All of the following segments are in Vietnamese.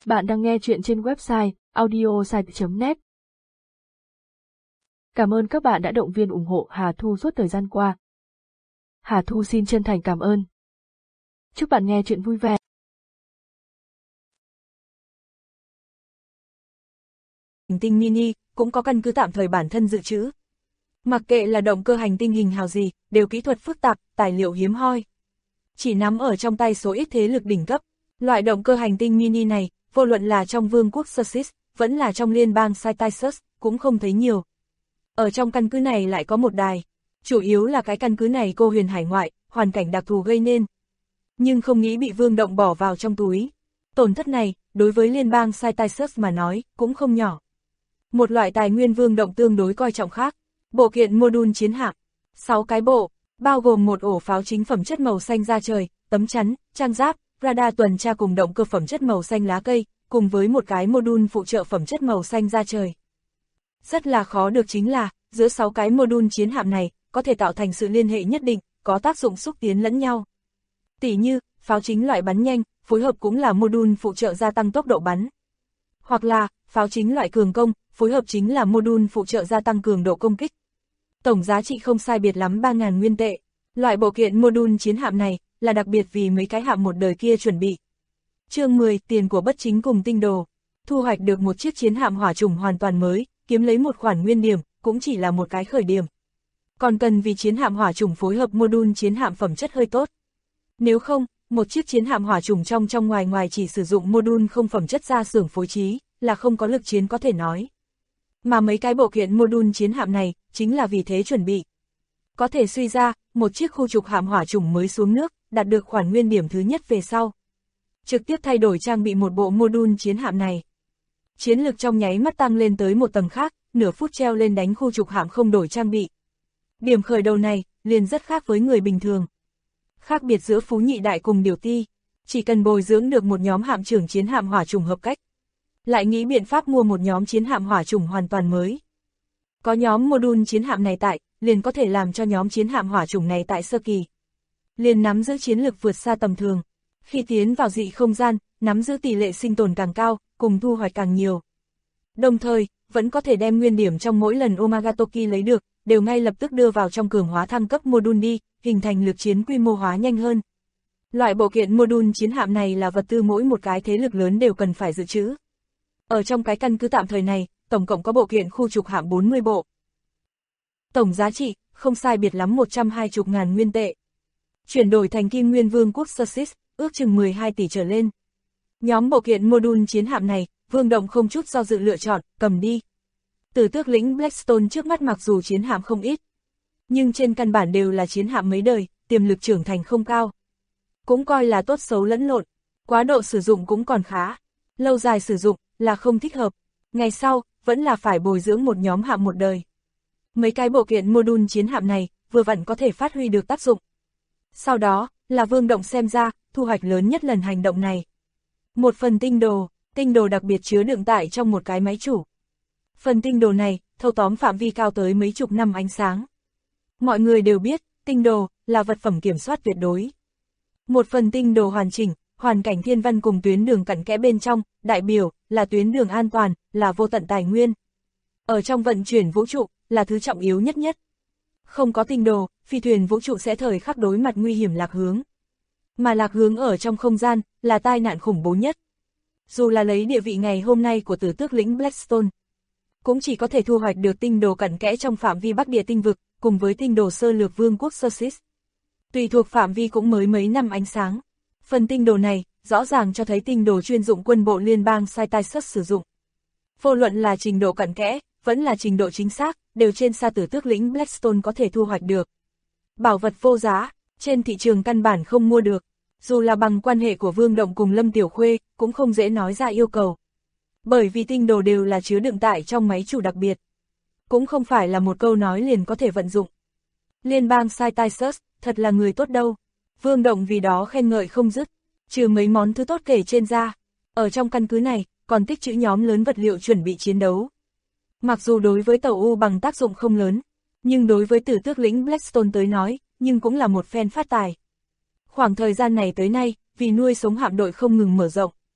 Bạn đang nghe chuyện trên website audiosite.net. Cảm ơn các bạn đã động viên ủng hộ Hà Thu suốt thời gian qua. Hà Thu xin chân thành cảm ơn. Chúc bạn nghe chuyện vui vẻ. Hành tinh mini cũng có căn cứ tạm thời bản thân dự trữ. Mặc kệ là động cơ hành tinh hình hào gì, đều kỹ thuật phức tạp, tài liệu hiếm hoi. Chỉ nắm ở trong tay số ít thế lực đỉnh cấp. Loại động cơ hành tinh mini này, vô luận là trong vương quốc Sussex, vẫn là trong liên bang Cytisus, cũng không thấy nhiều. Ở trong căn cứ này lại có một đài. Chủ yếu là cái căn cứ này cô huyền hải ngoại, hoàn cảnh đặc thù gây nên. Nhưng không nghĩ bị vương động bỏ vào trong túi. Tổn thất này, đối với liên bang Cytisus mà nói, cũng không nhỏ. Một loại tài nguyên vương động tương đối coi trọng khác. Bộ kiện mô-đun chiến hạm. 6 cái bộ, bao gồm một ổ pháo chính phẩm chất màu xanh da trời, tấm chắn, trang giáp, radar tuần tra cùng động cơ phẩm chất màu xanh lá cây, cùng với một cái mô-đun phụ trợ phẩm chất màu xanh da trời. Rất là khó được chính là, giữa 6 cái mô-đun chiến hạm này, có thể tạo thành sự liên hệ nhất định, có tác dụng xúc tiến lẫn nhau. Tỉ như, pháo chính loại bắn nhanh, phối hợp cũng là mô-đun phụ trợ gia tăng tốc độ bắn. Hoặc là, pháo chính loại cường công, phối hợp chính là mô-đun phụ trợ gia tăng cường độ công kích. Tổng giá trị không sai biệt lắm 3.000 nguyên tệ. Loại bộ kiện mô-đun chiến hạm này, là đặc biệt vì mấy cái hạm một đời kia chuẩn bị. Chương 10, tiền của bất chính cùng tinh đồ. Thu hoạch được một chiếc chiến hạm hỏa chủng hoàn toàn mới, kiếm lấy một khoản nguyên điểm, cũng chỉ là một cái khởi điểm. Còn cần vì chiến hạm hỏa chủng phối hợp mô-đun chiến hạm phẩm chất hơi tốt. Nếu không, một chiếc chiến hạm hỏa chủng trong ngoài chỉ sử dụng mô-đun không phẩm chất ra xưởng phối trí, là không có lực chiến có thể nói. Mà mấy cái bộ kiện mô-đun chiến hạm này, chính là vì thế chuẩn bị. Có thể suy ra, một chiếc khu trục hạm hỏa chủng mới xuống nước, đạt được khoản nguyên điểm thứ nhất về sau. Trực tiếp thay đổi trang bị một bộ mô-đun chiến hạm này. Chiến lực trong nháy mắt tăng lên tới một tầng khác, nửa phút treo lên đánh khu trục hạm không đổi trang bị. Điểm khởi đầu này, liền rất khác với người bình thường. Khác biệt giữa phú nhị đại cùng điều ti, chỉ cần bồi dưỡng được một nhóm hạm trưởng chiến hạm hỏa chủng hợp cách. Lại nghĩ biện pháp mua một nhóm chiến hạm hỏa chủng hoàn toàn mới. Có nhóm mô-đun chiến hạm này tại, liền có thể làm cho nhóm chiến hạm hỏa chủng này tại sơ kỳ. Liền nắm giữ chiến lực vượt xa tầm thường. Khi tiến vào dị không gian, nắm giữ tỷ lệ sinh tồn càng cao, cùng thu hoạch càng nhiều. Đồng thời, vẫn có thể đem nguyên điểm trong mỗi lần Omagatoki lấy được, đều ngay lập tức đưa vào trong cường hóa thăng cấp mô-đun đi, hình thành lực chiến quy mô hóa nhanh hơn. Loại bộ kiện mô-đun chiến hạm này là vật tư mỗi một cái thế lực lớn đều cần phải dự trữ. Ở trong cái căn cứ tạm thời này, tổng cộng có bộ kiện khu trục hạm 40 bộ. Tổng giá trị, không sai biệt lắm 120.000 nguyên tệ. Chuyển đổi thành kim nguyên vương quốc Sussex, ước chừng 12 tỷ trở lên. Nhóm bộ kiện mô-đun chiến hạm này, Vương Động không chút do dự lựa chọn, cầm đi. Tử tước lĩnh Blackstone trước mắt mặc dù chiến hạm không ít, nhưng trên căn bản đều là chiến hạm mấy đời, tiềm lực trưởng thành không cao. Cũng coi là tốt xấu lẫn lộn, quá độ sử dụng cũng còn khá. Lâu dài sử dụng, là không thích hợp. Ngày sau, vẫn là phải bồi dưỡng một nhóm hạm một đời. Mấy cái bộ kiện mô-đun chiến hạm này, vừa vặn có thể phát huy được tác dụng. Sau đó, là Vương Động xem ra, thu hoạch lớn nhất lần hành động này. Một phần tinh đồ đặc biệt chứa đựng tại trong một cái máy chủ. Phần tinh đồ này, thâu tóm phạm vi cao tới mấy chục năm ánh sáng. Mọi người đều biết, tinh đồ, là vật phẩm kiểm soát tuyệt đối. Một phần tinh đồ hoàn chỉnh, hoàn cảnh thiên văn cùng tuyến đường cặn kẽ bên trong, đại biểu, là tuyến đường an toàn, là vô tận tài nguyên. Ở trong vận chuyển vũ trụ, là thứ trọng yếu nhất. Không có tinh đồ, phi thuyền vũ trụ sẽ thời khắc đối mặt nguy hiểm lạc hướng. Mà lạc hướng ở trong không gian, là tai nạn khủng bố nhất. Dù là lấy địa vị ngày hôm nay của tử tước lĩnh Blackstone, cũng chỉ có thể thu hoạch được tinh đồ cặn kẽ trong phạm vi Bắc Địa tinh vực, cùng với tinh đồ sơ lược vương quốc Sussex. Tùy thuộc phạm vi cũng mới mấy năm ánh sáng. Phần tinh đồ này, rõ ràng cho thấy tinh đồ chuyên dụng quân bộ liên bang Cytisus sử dụng. Vô luận là trình độ cặn kẽ, vẫn là trình độ chính xác, đều trên xa tử tước lĩnh Blackstone có thể thu hoạch được. Bảo vật vô giá, trên thị trường căn bản không mua được. Dù là bằng quan hệ của Vương Động cùng Lâm Tiểu Khuê, cũng không dễ nói ra yêu cầu. Bởi vì tinh đồ đều là chứa đựng tại trong máy chủ đặc biệt. Cũng không phải là một câu nói liền có thể vận dụng. Liên bang Cytisus, thật là người tốt đâu. Vương Động vì đó khen ngợi không dứt. Trừ mấy món thứ tốt kể trên ra, ở trong căn cứ này, còn tích trữ nhóm lớn vật liệu chuẩn bị chiến đấu. Mặc dù đối với tàu U bằng tác dụng không lớn, nhưng đối với tử tước lĩnh Blackstone tới nói, nhưng cũng là một phen phát tài. Khoảng thời gian này tới nay, vì nuôi sống hạm đội không ngừng mở rộng.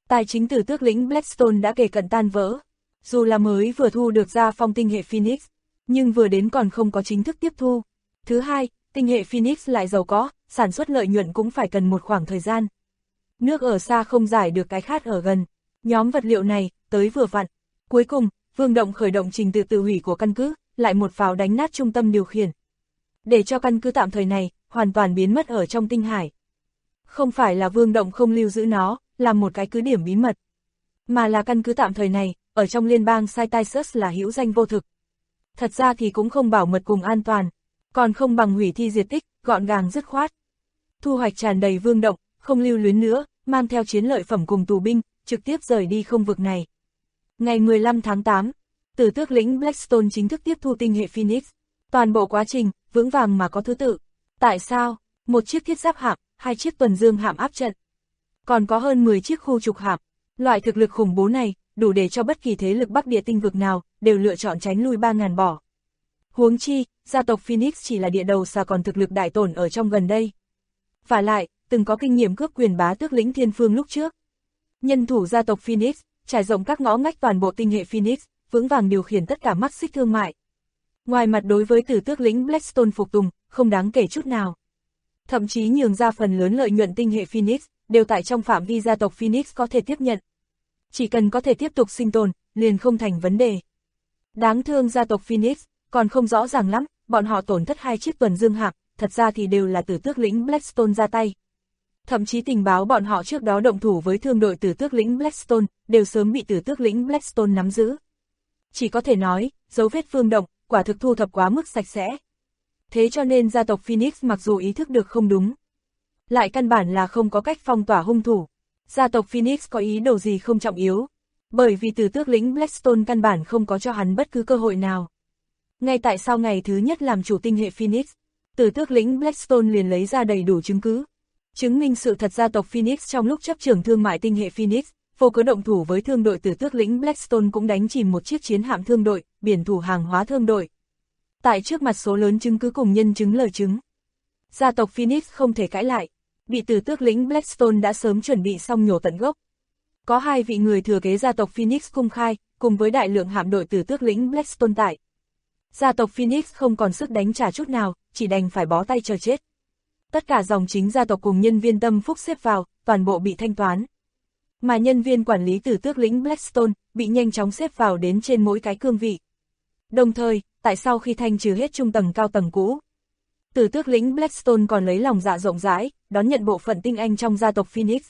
Tài chính tử tước lĩnh Blackstone đã kề cận tan vỡ. Dù là mới vừa thu được ra phong tinh hệ Phoenix, nhưng vừa đến còn không có chính thức tiếp thu. Thứ hai, tinh hệ Phoenix lại giàu có, sản xuất lợi nhuận cũng phải cần một khoảng thời gian. Nước ở xa không giải được cái khát ở gần. Nhóm vật liệu này, tới vừa vặn. Cuối cùng, Vương Động khởi động trình tự tự hủy của căn cứ, lại một pháo đánh nát trung tâm điều khiển. Để cho căn cứ tạm thời này, hoàn toàn biến mất ở trong tinh hải. Không phải là Vương Động không lưu giữ nó, làm một cái cứ điểm bí mật. Mà là căn cứ tạm thời này, ở trong liên bang Cytisus là hữu danh vô thực. Thật ra thì cũng không bảo mật cùng an toàn, còn không bằng hủy thi diệt tích, gọn gàng dứt khoát. Thu hoạch tràn đầy Vương Động, không lưu luyến nữa, mang theo chiến lợi phẩm cùng tù binh, trực tiếp rời đi không vực này. Ngày 15 tháng 8, tử tước lĩnh Blackstone chính thức tiếp thu tinh hệ Phoenix. Toàn bộ quá trình, vững vàng mà có thứ tự. Tại sao? Một chiếc thiết giáp hạm, 2 chiếc tuần dương hạm áp trận. Còn có hơn 10 chiếc khu trục hạm. Loại thực lực khủng bố này, đủ để cho bất kỳ thế lực Bắc Địa tinh vực nào, đều lựa chọn tránh lui 3.000 bỏ. Huống chi, gia tộc Phoenix chỉ là địa đầu xa còn thực lực đại tổn ở trong gần đây. Vả lại, từng có kinh nghiệm cướp quyền bá tước lĩnh Thiên Phương lúc trước. Nhân thủ gia tộc Phoenix, trải rộng các ngõ ngách toàn bộ tinh hệ Phoenix, vững vàng điều khiển tất cả mắt xích thương mại. Ngoài mặt đối với tử tước lĩnh Blackstone phục tùng, không đáng kể chút nào. Thậm chí nhường ra phần lớn lợi nhuận tinh hệ Phoenix, đều tại trong phạm vi gia tộc Phoenix có thể tiếp nhận. Chỉ cần có thể tiếp tục sinh tồn, liền không thành vấn đề. Đáng thương gia tộc Phoenix, còn không rõ ràng lắm, bọn họ tổn thất 2 chiếc tuần dương hạm, thật ra thì đều là tử tước lĩnh Blackstone ra tay. Thậm chí tình báo bọn họ trước đó động thủ với thương đội tử tước lĩnh Blackstone, đều sớm bị tử tước lĩnh Blackstone nắm giữ. Chỉ có thể nói, dấu vết Vương Động, quả thực thu thập quá mức sạch sẽ. Thế cho nên gia tộc Phoenix mặc dù ý thức được không đúng, lại căn bản là không có cách phong tỏa hung thủ. Gia tộc Phoenix có ý đồ gì không trọng yếu, bởi vì tử tước lĩnh Blackstone căn bản không có cho hắn bất cứ cơ hội nào. Ngay tại sau ngày thứ nhất làm chủ tinh hệ Phoenix, tử tước lĩnh Blackstone liền lấy ra đầy đủ chứng cứ, chứng minh sự thật gia tộc Phoenix trong lúc chấp trưởng thương mại tinh hệ Phoenix, vô cớ động thủ với thương đội tử tước lĩnh Blackstone cũng đánh chìm một chiếc chiến hạm thương đội, biển thủ hàng hóa thương đội. Tại trước mặt số lớn chứng cứ cùng nhân chứng lời chứng, gia tộc Phoenix không thể cãi lại, bị tử tước lĩnh Blackstone đã sớm chuẩn bị xong nhổ tận gốc. Có 2 vị người thừa kế gia tộc Phoenix công khai, cùng với đại lượng hạm đội tử tước lĩnh Blackstone tại. Gia tộc Phoenix không còn sức đánh trả chút nào, chỉ đành phải bó tay chờ chết. Tất cả dòng chính gia tộc cùng nhân viên tâm phúc xếp vào, toàn bộ bị thanh toán. Mà nhân viên quản lý tử tước lĩnh Blackstone, bị nhanh chóng xếp vào đến trên mỗi cái cương vị. Đồng thời, tại sau khi thanh trừ hết trung tầng cao tầng cũ, tử tước lĩnh Blackstone còn lấy lòng dạ rộng rãi, đón nhận bộ phận tinh anh trong gia tộc Phoenix.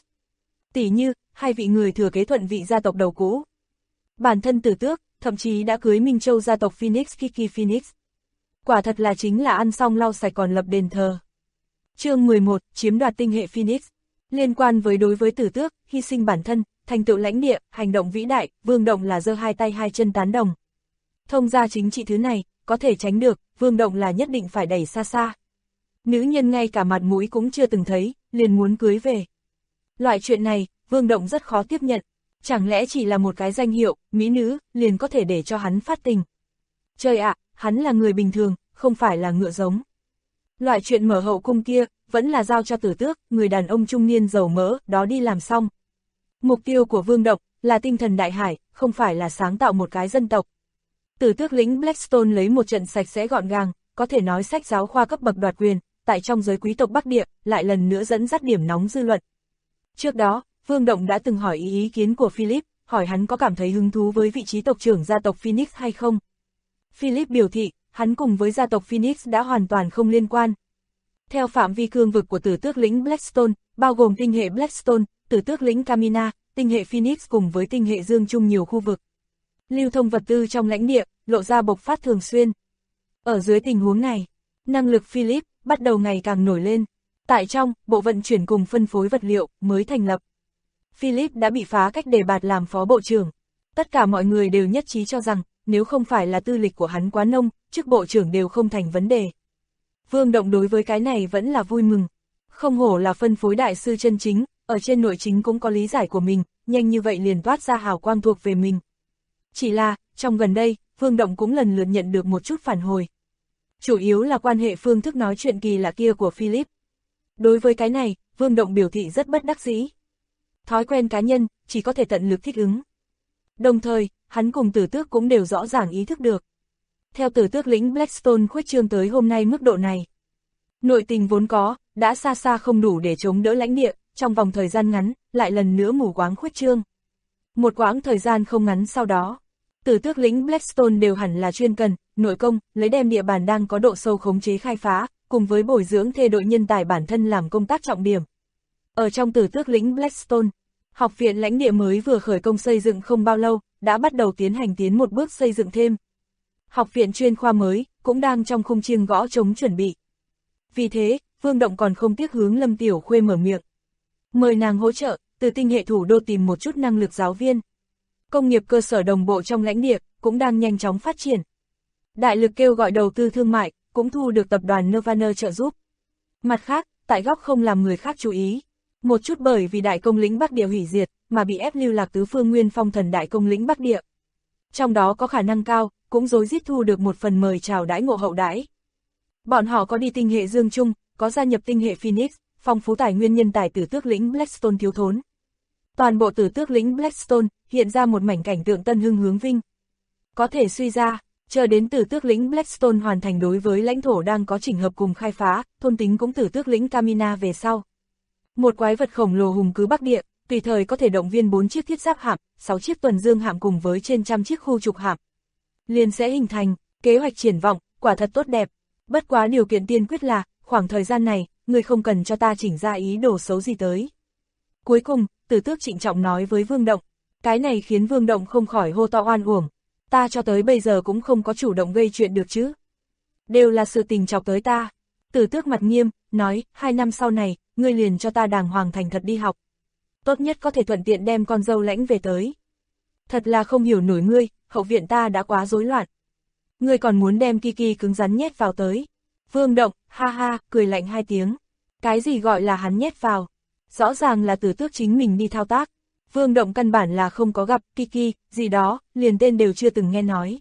Tỉ như, 2 vị người thừa kế thuận vị gia tộc đầu cũ. Bản thân tử tước, thậm chí đã cưới Minh Châu gia tộc Phoenix Kiki Phoenix. Quả thật là chính là ăn xong lau sạch còn lập đền thờ. Chương 11, chiếm đoạt tinh hệ Phoenix. Liên quan với đối với tử tước, hy sinh bản thân, thành tựu lãnh địa, hành động vĩ đại, Vương Động là giơ 2 tay 2 chân tán đồng. Thông gia chính trị thứ này, có thể tránh được, Vương Động là nhất định phải đẩy xa xa. Nữ nhân ngay cả mặt mũi cũng chưa từng thấy, liền muốn cưới về. Loại chuyện này, Vương Động rất khó tiếp nhận. Chẳng lẽ chỉ là một cái danh hiệu, mỹ nữ, liền có thể để cho hắn phát tình. Trời ạ, hắn là người bình thường, không phải là ngựa giống. Loại chuyện mở hậu cung kia, vẫn là giao cho tử tước, người đàn ông trung niên giàu mỡ, đó đi làm xong. Mục tiêu của Vương Động, là tinh thần đại hải, không phải là sáng tạo một cái dân tộc. Tử tước lĩnh Blackstone lấy một trận sạch sẽ gọn gàng, có thể nói sách giáo khoa cấp bậc đoạt quyền, tại trong giới quý tộc Bắc Địa, lại lần nữa dẫn dắt điểm nóng dư luận. Trước đó, Vương Động đã từng hỏi ý kiến của Philip, hỏi hắn có cảm thấy hứng thú với vị trí tộc trưởng gia tộc Phoenix hay không. Philip biểu thị, hắn cùng với gia tộc Phoenix đã hoàn toàn không liên quan. Theo phạm vi cương vực của tử tước lĩnh Blackstone, bao gồm tinh hệ Blackstone, tử tước lĩnh Camina, tinh hệ Phoenix cùng với tinh hệ Dương chung nhiều khu vực. Lưu thông vật tư trong lãnh địa, lộ ra bộc phát thường xuyên. Ở dưới tình huống này, năng lực Philip bắt đầu ngày càng nổi lên. Tại trong, bộ vận chuyển cùng phân phối vật liệu mới thành lập. Philip đã bị phá cách đề bạt làm phó bộ trưởng. Tất cả mọi người đều nhất trí cho rằng, nếu không phải là tư lịch của hắn quá nông, chức bộ trưởng đều không thành vấn đề. Vương Động đối với cái này vẫn là vui mừng. Không hổ là phân phối đại sư chân chính, ở trên nội chính cũng có lý giải của mình, nhanh như vậy liền toát ra hào quang thuộc về mình. Chỉ là, trong gần đây, Vương Động cũng lần lượt nhận được một chút phản hồi. Chủ yếu là quan hệ phương thức nói chuyện kỳ lạ kia của Philip. Đối với cái này, Vương Động biểu thị rất bất đắc dĩ. Thói quen cá nhân, chỉ có thể tận lực thích ứng. Đồng thời, hắn cùng Tử Tước cũng đều rõ ràng ý thức được. Theo Tử Tước lĩnh Blackstone khuếch trương tới hôm nay mức độ này, nội tình vốn có, đã xa xa không đủ để chống đỡ lãnh địa, trong vòng thời gian ngắn, lại lần nữa mù quáng khuếch trương. Một quãng thời gian không ngắn sau đó, Tử Tước lĩnh Blackstone đều hẳn là chuyên cần, nội công, lấy đem địa bàn đang có độ sâu khống chế khai phá, cùng với bồi dưỡng thê đội nhân tài bản thân làm công tác trọng điểm. Ở trong Tử Tước lĩnh Blackstone, học viện lãnh địa mới vừa khởi công xây dựng không bao lâu, đã bắt đầu tiến một bước xây dựng thêm. Học viện chuyên khoa mới, cũng đang trong khung chiêng gõ trống chuẩn bị. Vì thế, Vương Động còn không tiếc hướng Lâm Tiểu Khuê mở miệng. Mời nàng hỗ trợ, từ tinh hệ thủ đô tìm một chút năng lực giáo viên. Công nghiệp cơ sở đồng bộ trong lãnh địa, cũng đang nhanh chóng phát triển. Đại lực kêu gọi đầu tư thương mại, cũng thu được tập đoàn Nirvana trợ giúp. Mặt khác, tại góc không làm người khác chú ý. Một chút bởi vì đại công lĩnh Bắc Địa hủy diệt, mà bị ép lưu lạc tứ phương Nguyên Phong Thần đại công lĩnh Bắc Địa. Trong đó có khả năng cao, cũng rối rít thu được một phần mời chào đãi ngộ hậu đãi. Bọn họ có đi tinh hệ Dương Trung, có gia nhập tinh hệ Phoenix, phong phú tài nguyên nhân tài Tử Tước lĩnh Blackstone thiếu thốn. Toàn bộ Tử Tước lĩnh Blackstone hiện ra một mảnh cảnh tượng tân hưng hướng vinh. Có thể suy ra, chờ đến Tử Tước lĩnh Blackstone hoàn thành đối với lãnh thổ đang có chỉnh hợp cùng khai phá, thôn tính cũng Tử Tước lĩnh Kamina về sau. Một quái vật khổng lồ hùng cứ Bắc Địa, tùy thời có thể động viên 4 chiếc thiết giáp hạm, 6 chiếc tuần dương hạm cùng với trên trăm chiếc khu trục hạm. Liền sẽ hình thành, kế hoạch triển vọng, quả thật tốt đẹp. Bất quá điều kiện tiên quyết là, khoảng thời gian này, người không cần cho ta chỉnh ra ý đồ xấu gì tới. Cuối cùng, Tử Tước trịnh trọng nói với Vương Động. Cái này khiến Vương Động không khỏi hô to oan uổng. Ta cho tới bây giờ cũng không có chủ động gây chuyện được chứ. Đều là sự tình chọc tới ta. Tử Tước mặt nghiêm, nói, 2 năm sau này, ngươi liền cho ta đàng hoàng thành thật đi học. Tốt nhất có thể thuận tiện đem con dâu lãnh về tới. Thật là không hiểu nổi ngươi, hậu viện ta đã quá rối loạn. Ngươi còn muốn đem Kiki cứng rắn nhét vào tới. Vương Động, ha ha, cười lạnh 2 tiếng. Cái gì gọi là hắn nhét vào? Rõ ràng là Tử Tước chính mình đi thao tác. Vương Động căn bản là không có gặp Kiki, gì đó, liền tên đều chưa từng nghe nói.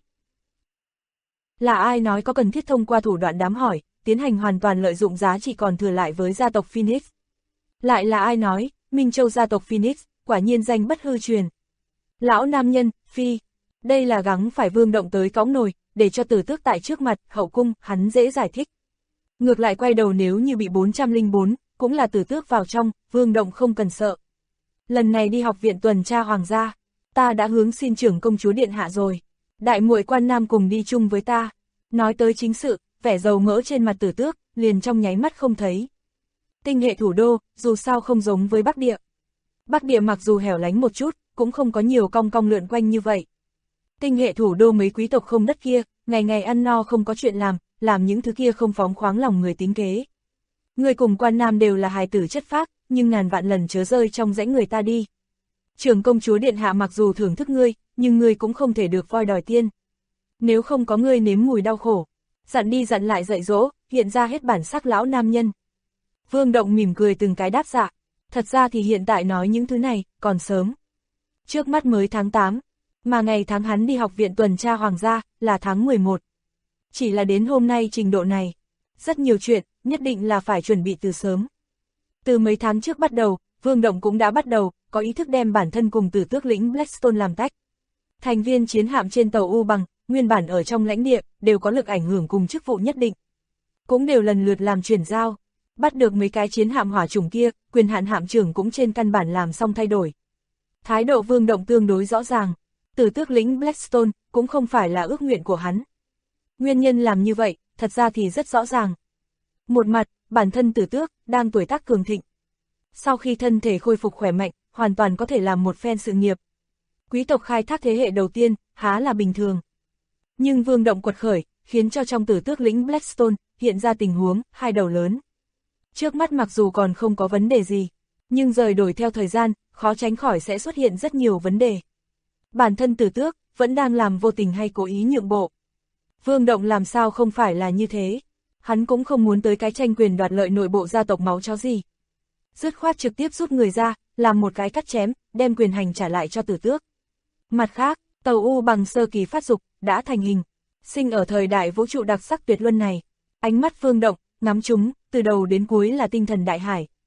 Là ai nói có cần thiết thông qua thủ đoạn đám hỏi, tiến hành hoàn toàn lợi dụng giá trị còn thừa lại với gia tộc Phoenix? Lại là ai nói, Minh Châu gia tộc Phoenix, quả nhiên danh bất hư truyền. Lão nam nhân, Phi, đây là gắng phải Vương Động tới cõng nồi, để cho Tử Tước tại trước mặt, hậu cung, hắn dễ giải thích. Ngược lại quay đầu nếu như bị 404, cũng là Tử Tước vào trong, Vương Động không cần sợ. Lần này đi học viện tuần tra hoàng gia, ta đã hướng xin trưởng công chúa điện hạ rồi. Đại muội Quan Nam cùng đi chung với ta. Nói tới chính sự, vẻ dầu mỡ trên mặt Tử Tước, liền trong nháy mắt không thấy. Tinh hệ thủ đô, dù sao không giống với Bắc Địa. Bắc Địa mặc dù hẻo lánh một chút, cũng không có nhiều cong cong lượn quanh như vậy. Tinh hệ thủ đô mấy quý tộc không đất kia, ngày ngày ăn no không có chuyện làm những thứ kia không phóng khoáng lòng người tính kế. Người cùng Quan Nam đều là hài tử chất phác, nhưng ngàn vạn lần chớ rơi trong rãnh người ta đi. Trưởng công chúa điện hạ mặc dù thưởng thức ngươi, nhưng ngươi cũng không thể được voi đòi tiên. Nếu không có ngươi nếm mùi đau khổ, dặn đi dặn lại dạy dỗ, hiện ra hết bản sắc lão nam nhân. Vương Động mỉm cười từng cái đáp dạ. Thật ra thì hiện tại nói những thứ này, còn sớm. Trước mắt mới tháng 8, mà ngày tháng hắn đi học viện tuần tra hoàng gia, là tháng 11. Chỉ là đến hôm nay trình độ này. Rất nhiều chuyện, nhất định là phải chuẩn bị từ sớm. Từ mấy tháng trước bắt đầu, Vương Động cũng đã bắt đầu, có ý thức đem bản thân cùng Tử Tước lĩnh Blackstone làm tách. Thành viên chiến hạm trên tàu U Bằng, nguyên bản ở trong lãnh địa, đều có lực ảnh hưởng cùng chức vụ nhất định. Cũng đều lần lượt làm chuyển giao. Bắt được mấy cái chiến hạm hỏa chủng kia, quyền hạn hạm trưởng cũng trên căn bản làm xong thay đổi. Thái độ Vương Động tương đối rõ ràng, Tử Tước lĩnh Blackstone cũng không phải là ước nguyện của hắn. Nguyên nhân làm như vậy, thật ra thì rất rõ ràng. Một mặt, bản thân Tử Tước đang tuổi tác cường thịnh. Sau khi thân thể khôi phục khỏe mạnh, hoàn toàn có thể làm một phen sự nghiệp. Quý tộc khai thác thế hệ đầu tiên, há là bình thường. Nhưng Vương Động quật khởi, khiến cho trong Tử Tước lĩnh Blackstone hiện ra tình huống hai đầu lớn. Trước mắt mặc dù còn không có vấn đề gì, nhưng rời đổi theo thời gian, khó tránh khỏi sẽ xuất hiện rất nhiều vấn đề. Bản thân Tử Tước vẫn đang làm vô tình hay cố ý nhượng bộ. Vương Động làm sao không phải là như thế. Hắn cũng không muốn tới cái tranh quyền đoạt lợi nội bộ gia tộc máu chó gì. Dứt khoát trực tiếp rút người ra, làm một cái cắt chém, đem quyền hành trả lại cho Tử Tước. Mặt khác, tàu U Bằng sơ kỳ phát dục, đã thành hình. Sinh ở thời đại vũ trụ đặc sắc tuyệt luân này. Ánh mắt Vương Động, ngắm chúng, từ đầu đến cuối là tinh thần đại hải.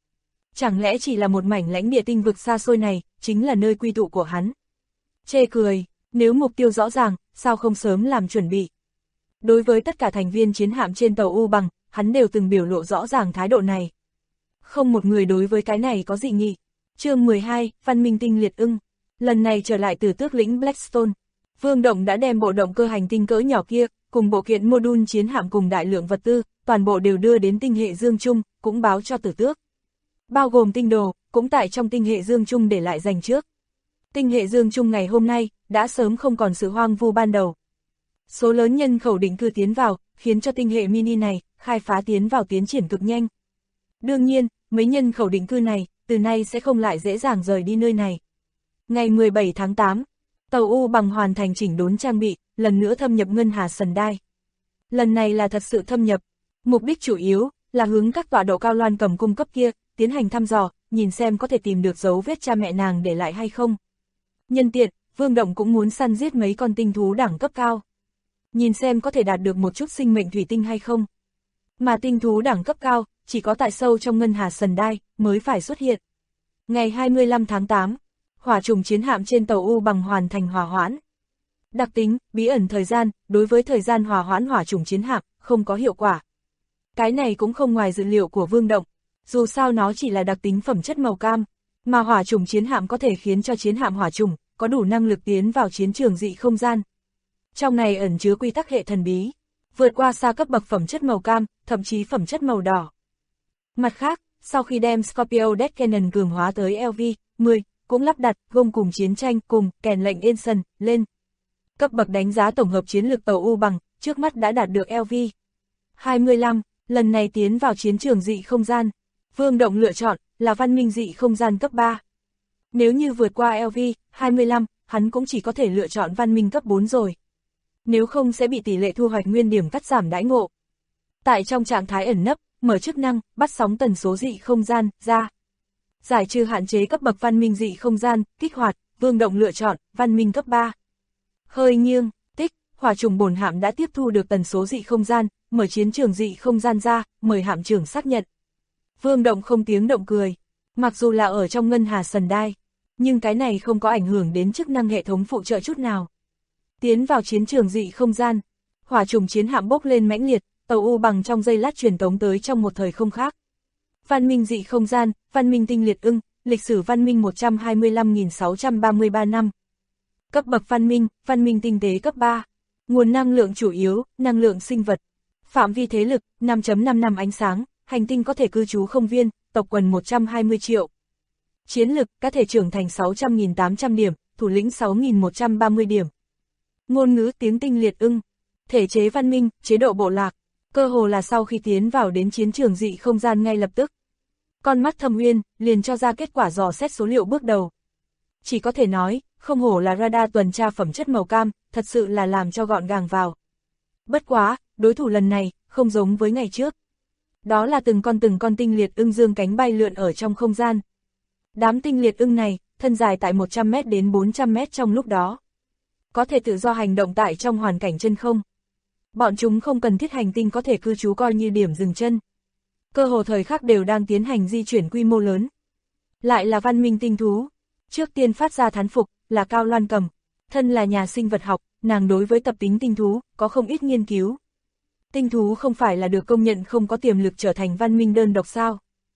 Chẳng lẽ chỉ là một mảnh lãnh địa tinh vực xa xôi này, chính là nơi quy tụ của hắn? Chê cười, nếu mục tiêu rõ ràng, sao không sớm làm chuẩn bị? Đối với tất cả thành viên chiến hạm trên tàu U Bằng, hắn đều từng biểu lộ rõ ràng thái độ này. Không một người đối với cái này có dị nghị. Chương 12, Văn minh tinh liệt ưng. Lần này trở lại từ tước lĩnh Blackstone, Vương Động đã đem bộ động cơ hành tinh cỡ nhỏ kia, cùng bộ kiện mô-đun chiến hạm cùng đại lượng vật tư, toàn bộ đều đưa đến tinh hệ Dương Trung, cũng báo cho Tử Tước. Bao gồm tinh đồ, cũng tại trong tinh hệ Dương Trung để lại dành trước. Tinh hệ Dương Trung ngày hôm nay, đã sớm không còn sự hoang vu ban đầu. Số lớn nhân khẩu định cư tiến vào, khiến cho tinh hệ mini này, khai phá tiến vào tiến triển cực nhanh. Đương nhiên, mấy nhân khẩu định cư này, từ nay sẽ không lại dễ dàng rời đi nơi này. Ngày 17 tháng 8, tàu U Bằng hoàn thành chỉnh đốn trang bị, lần nữa thâm nhập Ngân Hà Sần Đai. Lần này là thật sự thâm nhập, mục đích chủ yếu là hướng các tọa độ cao loan cầm cung cấp kia, tiến hành thăm dò, nhìn xem có thể tìm được dấu vết cha mẹ nàng để lại hay không. Nhân tiện, Vương Động cũng muốn săn giết mấy con tinh thú đẳng cấp cao. Nhìn xem có thể đạt được một chút sinh mệnh thủy tinh hay không. Mà tinh thú đẳng cấp cao, chỉ có tại sâu trong Ngân Hà Sần Đai, mới phải xuất hiện. Ngày 25 tháng 8, hỏa trùng chiến hạm trên tàu U Bằng hoàn thành hòa hoãn. Đặc tính, bí ẩn thời gian, đối với thời gian hòa hoãn hỏa trùng chiến hạm, không có hiệu quả. Cái này cũng không ngoài dự liệu của Vương Động, dù sao nó chỉ là đặc tính phẩm chất màu cam, mà hỏa trùng chiến hạm có thể khiến cho chiến hạm hỏa trùng, có đủ năng lực tiến vào chiến trường dị không gian. Trong này ẩn chứa quy tắc hệ thần bí, vượt qua xa cấp bậc phẩm chất màu cam, thậm chí phẩm chất màu đỏ. Mặt khác, sau khi đem Scorpio Death Cannon cường hóa tới LV-10, cũng lắp đặt gông cùng chiến tranh cùng kèn lệnh Ensign lên. Cấp bậc đánh giá tổng hợp chiến lược tàu U Bằng, trước mắt đã đạt được LV-25, lần này tiến vào chiến trường dị không gian. Vương Động lựa chọn là văn minh dị không gian cấp 3. Nếu như vượt qua LV-25, hắn cũng chỉ có thể lựa chọn văn minh cấp 4 rồi. Nếu không sẽ bị tỷ lệ thu hoạch nguyên điểm cắt giảm đãi ngộ. Tại trong trạng thái ẩn nấp, mở chức năng, bắt sóng tần số dị không gian, ra. Giải trừ hạn chế cấp bậc văn minh dị không gian, kích hoạt, Vương Động lựa chọn, văn minh cấp 3. Hơi nghiêng, tích, hỏa trùng bổn hạm đã tiếp thu được tần số dị không gian, mở chiến trường dị không gian ra, mời hạm trưởng xác nhận. Vương Động không tiếng động cười, mặc dù là ở trong Ngân Hà Sần Đai, nhưng cái này không có ảnh hưởng đến chức năng hệ thống phụ trợ chút nào. Tiến vào chiến trường dị không gian, hỏa trùng chiến hạm bốc lên mãnh liệt, tàu U Bằng trong giây lát truyền tống tới trong một thời không khác. Văn minh dị không gian, văn minh tinh liệt ưng, lịch sử văn minh 125.633 năm. Cấp bậc văn minh tinh tế cấp 3. Nguồn năng lượng chủ yếu, năng lượng sinh vật. Phạm vi thế lực, 5.5 năm ánh sáng, hành tinh có thể cư trú không viên, tộc quần 120 triệu. Chiến lực, cá thể trưởng thành 600.800 điểm, thủ lĩnh 6.130 điểm. Ngôn ngữ tiếng tinh liệt ưng. Thể chế văn minh, chế độ bộ lạc. Cơ hồ là sau khi tiến vào đến chiến trường dị không gian ngay lập tức. Con mắt Thâm Uyên liền cho ra kết quả dò xét số liệu bước đầu. Chỉ có thể nói, không hổ là radar tuần tra phẩm chất màu cam, thật sự là làm cho gọn gàng vào. Bất quá, đối thủ lần này, không giống với ngày trước. Đó là từng con tinh liệt ưng dương cánh bay lượn ở trong không gian. Đám tinh liệt ưng này, thân dài tại 100m đến 400m trong lúc đó. Có thể tự do hành động tại trong hoàn cảnh chân không. Bọn chúng không cần thiết hành tinh có thể cư trú coi như điểm dừng chân. Cơ hồ thời khắc đều đang tiến hành di chuyển quy mô lớn. Lại là văn minh tinh thú. Trước tiên phát ra thán phục, là Cao Loan Cầm. Thân là nhà sinh vật học, nàng đối với tập tính tinh thú, có không ít nghiên cứu. Tinh thú không phải là được công nhận không có tiềm lực trở thành văn minh đơn độc sao.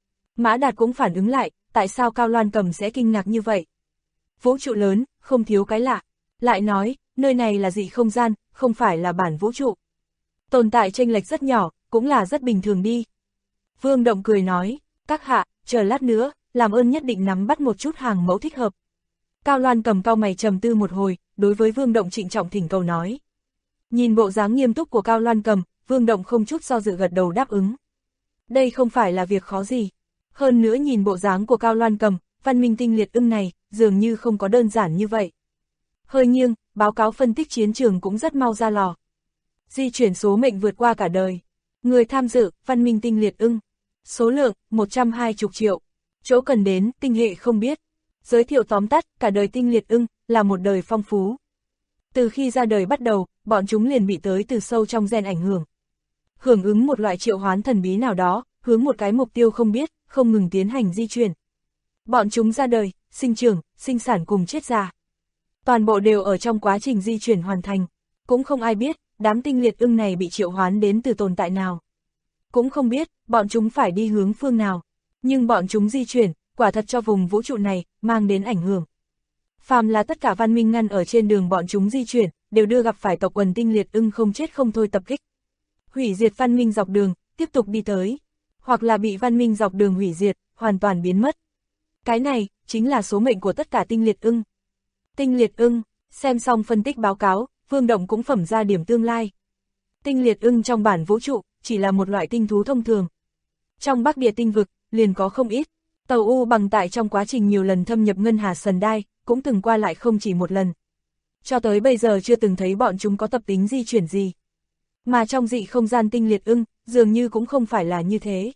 Mã Đạt cũng phản ứng lại, tại sao Cao Loan Cầm sẽ kinh ngạc như vậy. Vũ trụ lớn, không thiếu cái lạ. Lại nói, nơi này là dị không gian, không phải là bản vũ trụ. Tồn tại chênh lệch rất nhỏ, cũng là rất bình thường đi. Vương Động cười nói, các hạ, chờ lát nữa, làm ơn nhất định nắm bắt một chút hàng mẫu thích hợp. Cao Loan Cầm cau mày trầm tư một hồi, đối với Vương Động trịnh trọng thỉnh cầu nói. Nhìn bộ dáng nghiêm túc của Cao Loan Cầm, Vương Động không chút do dự gật đầu đáp ứng. Đây không phải là việc khó gì. Hơn nữa nhìn bộ dáng của Cao Loan Cầm, văn minh tinh liệt ưng này, dường như không có đơn giản như vậy. Hơi nghiêng, báo cáo phân tích chiến trường cũng rất mau ra lò. Di chuyển số mệnh vượt qua cả đời. Người tham dự, văn minh tinh liệt ưng. Số lượng, 120 triệu. Chỗ cần đến, tinh hệ không biết. Giới thiệu tóm tắt, cả đời tinh liệt ưng, là một đời phong phú. Từ khi ra đời bắt đầu, bọn chúng liền bị tới từ sâu trong gen ảnh hưởng. Hưởng ứng một loại triệu hoán thần bí nào đó, hướng một cái mục tiêu không biết, không ngừng tiến hành di chuyển. Bọn chúng ra đời, sinh trưởng, sinh sản cùng chết già. Toàn bộ đều ở trong quá trình di chuyển hoàn thành. Cũng không ai biết, đám tinh liệt ưng này bị triệu hoán đến từ tồn tại nào. Cũng không biết, bọn chúng phải đi hướng phương nào. Nhưng bọn chúng di chuyển, quả thật cho vùng vũ trụ này, mang đến ảnh hưởng. Phàm là tất cả văn minh ngăn ở trên đường bọn chúng di chuyển, đều đưa gặp phải tộc quần tinh liệt ưng không chết không thôi tập kích. Hủy diệt văn minh dọc đường, tiếp tục đi tới. Hoặc là bị văn minh dọc đường hủy diệt, hoàn toàn biến mất. Cái này, chính là số mệnh của tất cả tinh liệt ưng. Tinh liệt ưng, xem xong phân tích báo cáo, Vương Động cũng phẩm ra điểm tương lai. Tinh liệt ưng trong bản vũ trụ, chỉ là một loại tinh thú thông thường. Trong Bắc Địa tinh vực, liền có không ít. Tàu U Bằng tại trong quá trình nhiều lần thâm nhập Ngân Hà Sần Đai, cũng từng qua lại không chỉ một lần. Cho tới bây giờ chưa từng thấy bọn chúng có tập tính di chuyển gì. Mà trong dị không gian tinh liệt ưng, dường như cũng không phải là như thế.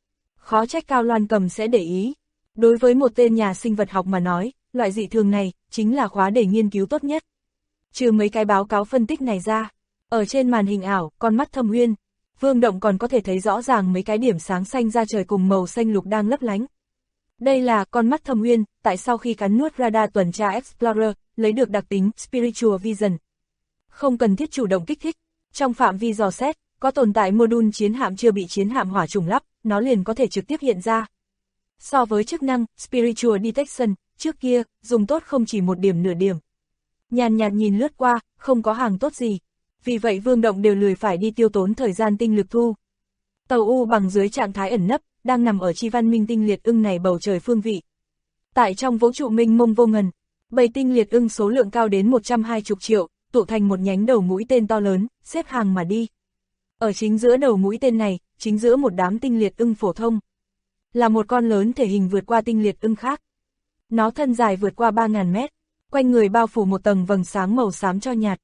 Khó trách Cao Loan Cầm sẽ để ý. Đối với một tên nhà sinh vật học mà nói, loại dị thường này, chính là khóa để nghiên cứu tốt nhất. Trừ mấy cái báo cáo phân tích này ra, ở trên màn hình ảo, con mắt Thâm Uyên, Vương Động còn có thể thấy rõ ràng mấy cái điểm sáng xanh ra trời cùng màu xanh lục đang lấp lánh. Đây là con mắt Thâm Uyên, tại sau khi cắn nuốt radar tuần tra Explorer, lấy được đặc tính Spiritual Vision. Không cần thiết chủ động kích thích, trong phạm vi dò xét, có tồn tại module chiến hạm chưa bị chiến hạm hỏa trùng lắp, nó liền có thể trực tiếp hiện ra. So với chức năng Spiritual Detection, trước kia, dùng tốt không chỉ một điểm nửa điểm. Nhàn nhạt nhìn lướt qua, không có hàng tốt gì. Vì vậy Vương Động đều lười phải đi tiêu tốn thời gian tinh lực thu. Tàu U Bằng dưới trạng thái ẩn nấp, đang nằm ở chi văn minh tinh liệt ưng này bầu trời phương vị. Tại trong vũ trụ mênh mông vô ngần, bầy tinh liệt ưng số lượng cao đến 120 triệu, tụ thành một nhánh đầu mũi tên to lớn, xếp hàng mà đi. Ở chính giữa đầu mũi tên này, chính giữa một đám tinh liệt ưng phổ thông, là một con lớn thể hình vượt qua tinh liệt ưng khác. Nó thân dài vượt qua 3.000 mét, quanh người bao phủ một tầng vầng sáng màu xám cho nhạt.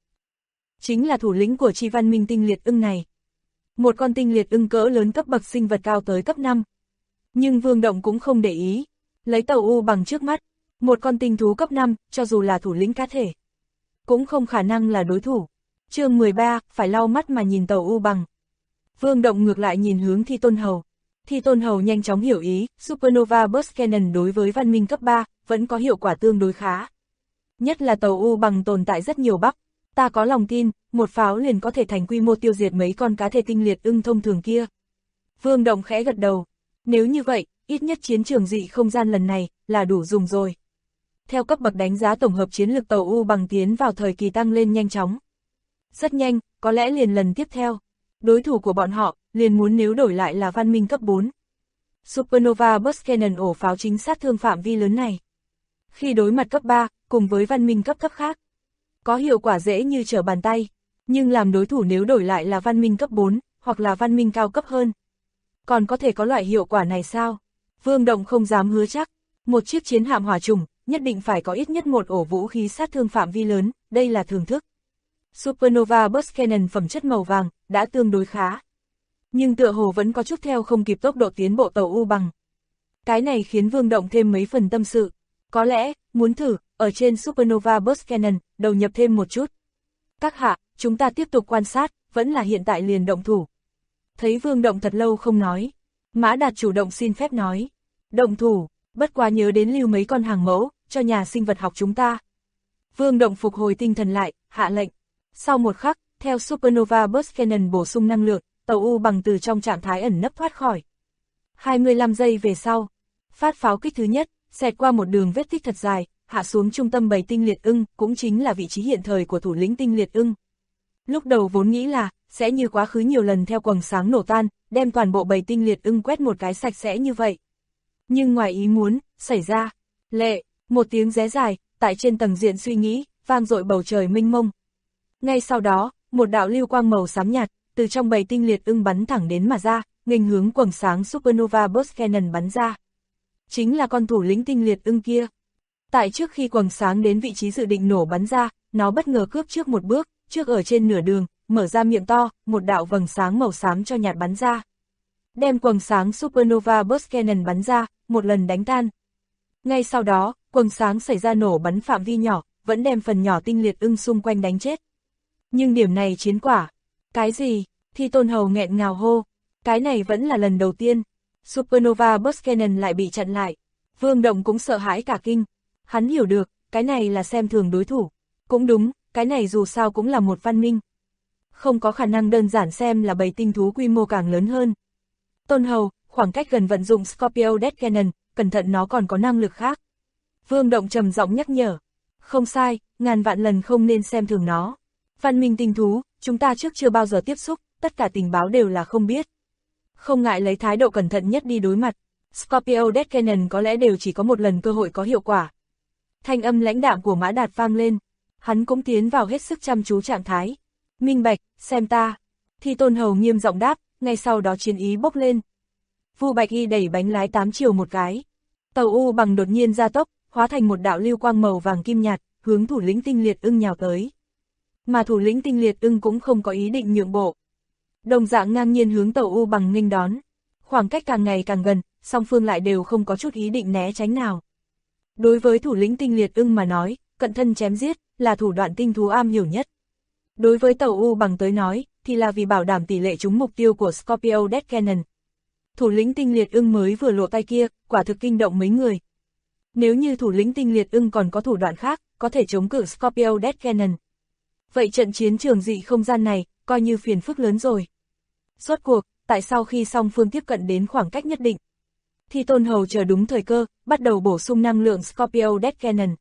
Chính là thủ lĩnh của chi văn minh tinh liệt ưng này. Một con tinh liệt ưng cỡ lớn cấp bậc sinh vật cao tới cấp 5. Nhưng Vương Động cũng không để ý. Lấy Tàu U Bằng trước mắt, một con tinh thú cấp 5, cho dù là thủ lĩnh cá thể, cũng không khả năng là đối thủ. Chương 13, phải lau mắt mà nhìn Tàu U Bằng. Vương Động ngược lại nhìn hướng Thi Tôn Hầu. Thi Tôn Hầu nhanh chóng hiểu ý, Supernova Burst Cannon đối với văn minh cấp 3, vẫn có hiệu quả tương đối khá. Nhất là Tàu U Bằng tồn tại rất nhiều bắp. Ta có lòng tin, một pháo liền có thể thành quy mô tiêu diệt mấy con cá thể tinh liệt ưng thông thường kia. Vương Động khẽ gật đầu. Nếu như vậy, ít nhất chiến trường dị không gian lần này, là đủ dùng rồi. Theo cấp bậc đánh giá tổng hợp chiến lược Tàu U Bằng tiến vào thời kỳ tăng lên nhanh chóng. Rất nhanh, có lẽ liền lần tiếp theo, đối thủ của bọn họ, liền muốn nếu đổi lại là văn minh cấp 4. Supernova Burst Cannon ổ pháo chính sát thương phạm vi lớn này. Khi đối mặt cấp 3, cùng với văn minh cấp khác, có hiệu quả dễ như trở bàn tay, nhưng làm đối thủ nếu đổi lại là văn minh cấp 4, hoặc là văn minh cao cấp hơn. Còn có thể có loại hiệu quả này sao? Vương Động không dám hứa chắc, một chiếc chiến hạm hỏa trùng, nhất định phải có ít nhất một ổ vũ khí sát thương phạm vi lớn, đây là thưởng thức. Supernova Burst Cannon phẩm chất màu vàng, đã tương đối khá. Nhưng tựa hồ vẫn có chút theo không kịp tốc độ tiến bộ Tàu U Bằng. Cái này khiến Vương Động thêm mấy phần tâm sự. Có lẽ, muốn thử, ở trên Supernova Burst Cannon, đầu nhập thêm một chút. Các hạ, chúng ta tiếp tục quan sát, vẫn là hiện tại liền động thủ. Thấy Vương Động thật lâu không nói. Mã Đạt chủ động xin phép nói. Động thủ, bất quá nhớ đến lưu mấy con hàng mẫu, cho nhà sinh vật học chúng ta. Vương Động phục hồi tinh thần lại, hạ lệnh. Sau một khắc, theo Supernova Burst Cannon bổ sung năng lượng, Tàu U Bằng từ trong trạng thái ẩn nấp thoát khỏi. 25 giây về sau, phát pháo kích thứ nhất, xẹt qua một đường vết tích thật dài, hạ xuống trung tâm bầy tinh liệt ưng, cũng chính là vị trí hiện thời của thủ lĩnh tinh liệt ưng. Lúc đầu vốn nghĩ là, sẽ như quá khứ nhiều lần theo quầng sáng nổ tan, đem toàn bộ bầy tinh liệt ưng quét một cái sạch sẽ như vậy. Nhưng ngoài ý muốn, xảy ra, lệ, một tiếng ré dài, tại trên tầng diện suy nghĩ, vang dội bầu trời mênh mông. Ngay sau đó, một đạo lưu quang màu xám nhạt, từ trong bầy tinh liệt ưng bắn thẳng đến mà ra, nghênh hướng quầng sáng Supernova Burst Cannon bắn ra. Chính là con thủ lĩnh tinh liệt ưng kia. Tại trước khi quầng sáng đến vị trí dự định nổ bắn ra, nó bất ngờ cướp trước một bước, trước ở trên nửa đường, mở ra miệng to, một đạo vầng sáng màu xám cho nhạt bắn ra. Đem quầng sáng Supernova Burst Cannon bắn ra, một lần đánh tan. Ngay sau đó, quầng sáng xảy ra nổ bắn phạm vi nhỏ, vẫn đem phần nhỏ tinh liệt ưng xung quanh đánh chết. Nhưng điểm này chiến quả. Cái gì? Thi Tôn Hầu nghẹn ngào hô. Cái này vẫn là lần đầu tiên. Supernova Burst Cannon lại bị chặn lại. Vương Động cũng sợ hãi cả kinh. Hắn hiểu được, cái này là xem thường đối thủ. Cũng đúng, cái này dù sao cũng là một văn minh. Không có khả năng đơn giản xem là bầy tinh thú quy mô càng lớn hơn. Tôn Hầu, khoảng cách gần vận dụng Scorpio Death Cannon, cẩn thận nó còn có năng lực khác. Vương Động trầm giọng nhắc nhở. Không sai, ngàn vạn lần không nên xem thường nó. Văn minh tinh thú, chúng ta trước chưa bao giờ tiếp xúc, tất cả tình báo đều là không biết. Không ngại lấy thái độ cẩn thận nhất đi đối mặt. Scorpio Death Cannon có lẽ đều chỉ có một lần cơ hội có hiệu quả. Thanh âm lãnh đạm của Mã Đạt vang lên. Hắn cũng tiến vào hết sức chăm chú trạng thái. Minh bạch, xem ta. Thì Tôn Hầu nghiêm giọng đáp, ngay sau đó chiến ý bốc lên. Vu Bạch Y đẩy bánh lái 8 chiều một cái. Tàu U bằng đột nhiên gia tốc, hóa thành một đạo lưu quang màu vàng kim nhạt, hướng thủ lĩnh Tinh Liệt Ưng nhào tới. Mà thủ lĩnh Tinh Liệt Ưng cũng không có ý định nhượng bộ. Đồng dạng ngang nhiên hướng tàu U bằng nghênh đón. Khoảng cách càng ngày càng gần, song phương lại đều không có chút ý định né tránh nào. Đối với thủ lĩnh Tinh Liệt Ưng mà nói, cận thân chém giết là thủ đoạn tinh thú am hiểu nhất. Đối với tàu U bằng tới nói, thì là vì bảo đảm tỷ lệ trúng mục tiêu của Scorpio Death Cannon. Thủ lĩnh Tinh Liệt Ưng mới vừa lộ tay kia, quả thực kinh động mấy người. Nếu như thủ lĩnh Tinh Liệt Ưng còn có thủ đoạn khác, có thể chống cự Scorpio Death Cannon. Vậy trận chiến trường dị không gian này, coi như phiền phức lớn rồi. Rốt cuộc, tại sao khi song phương tiếp cận đến khoảng cách nhất định, thì Tôn Hầu chờ đúng thời cơ, bắt đầu bổ sung năng lượng Scorpio Death Cannon.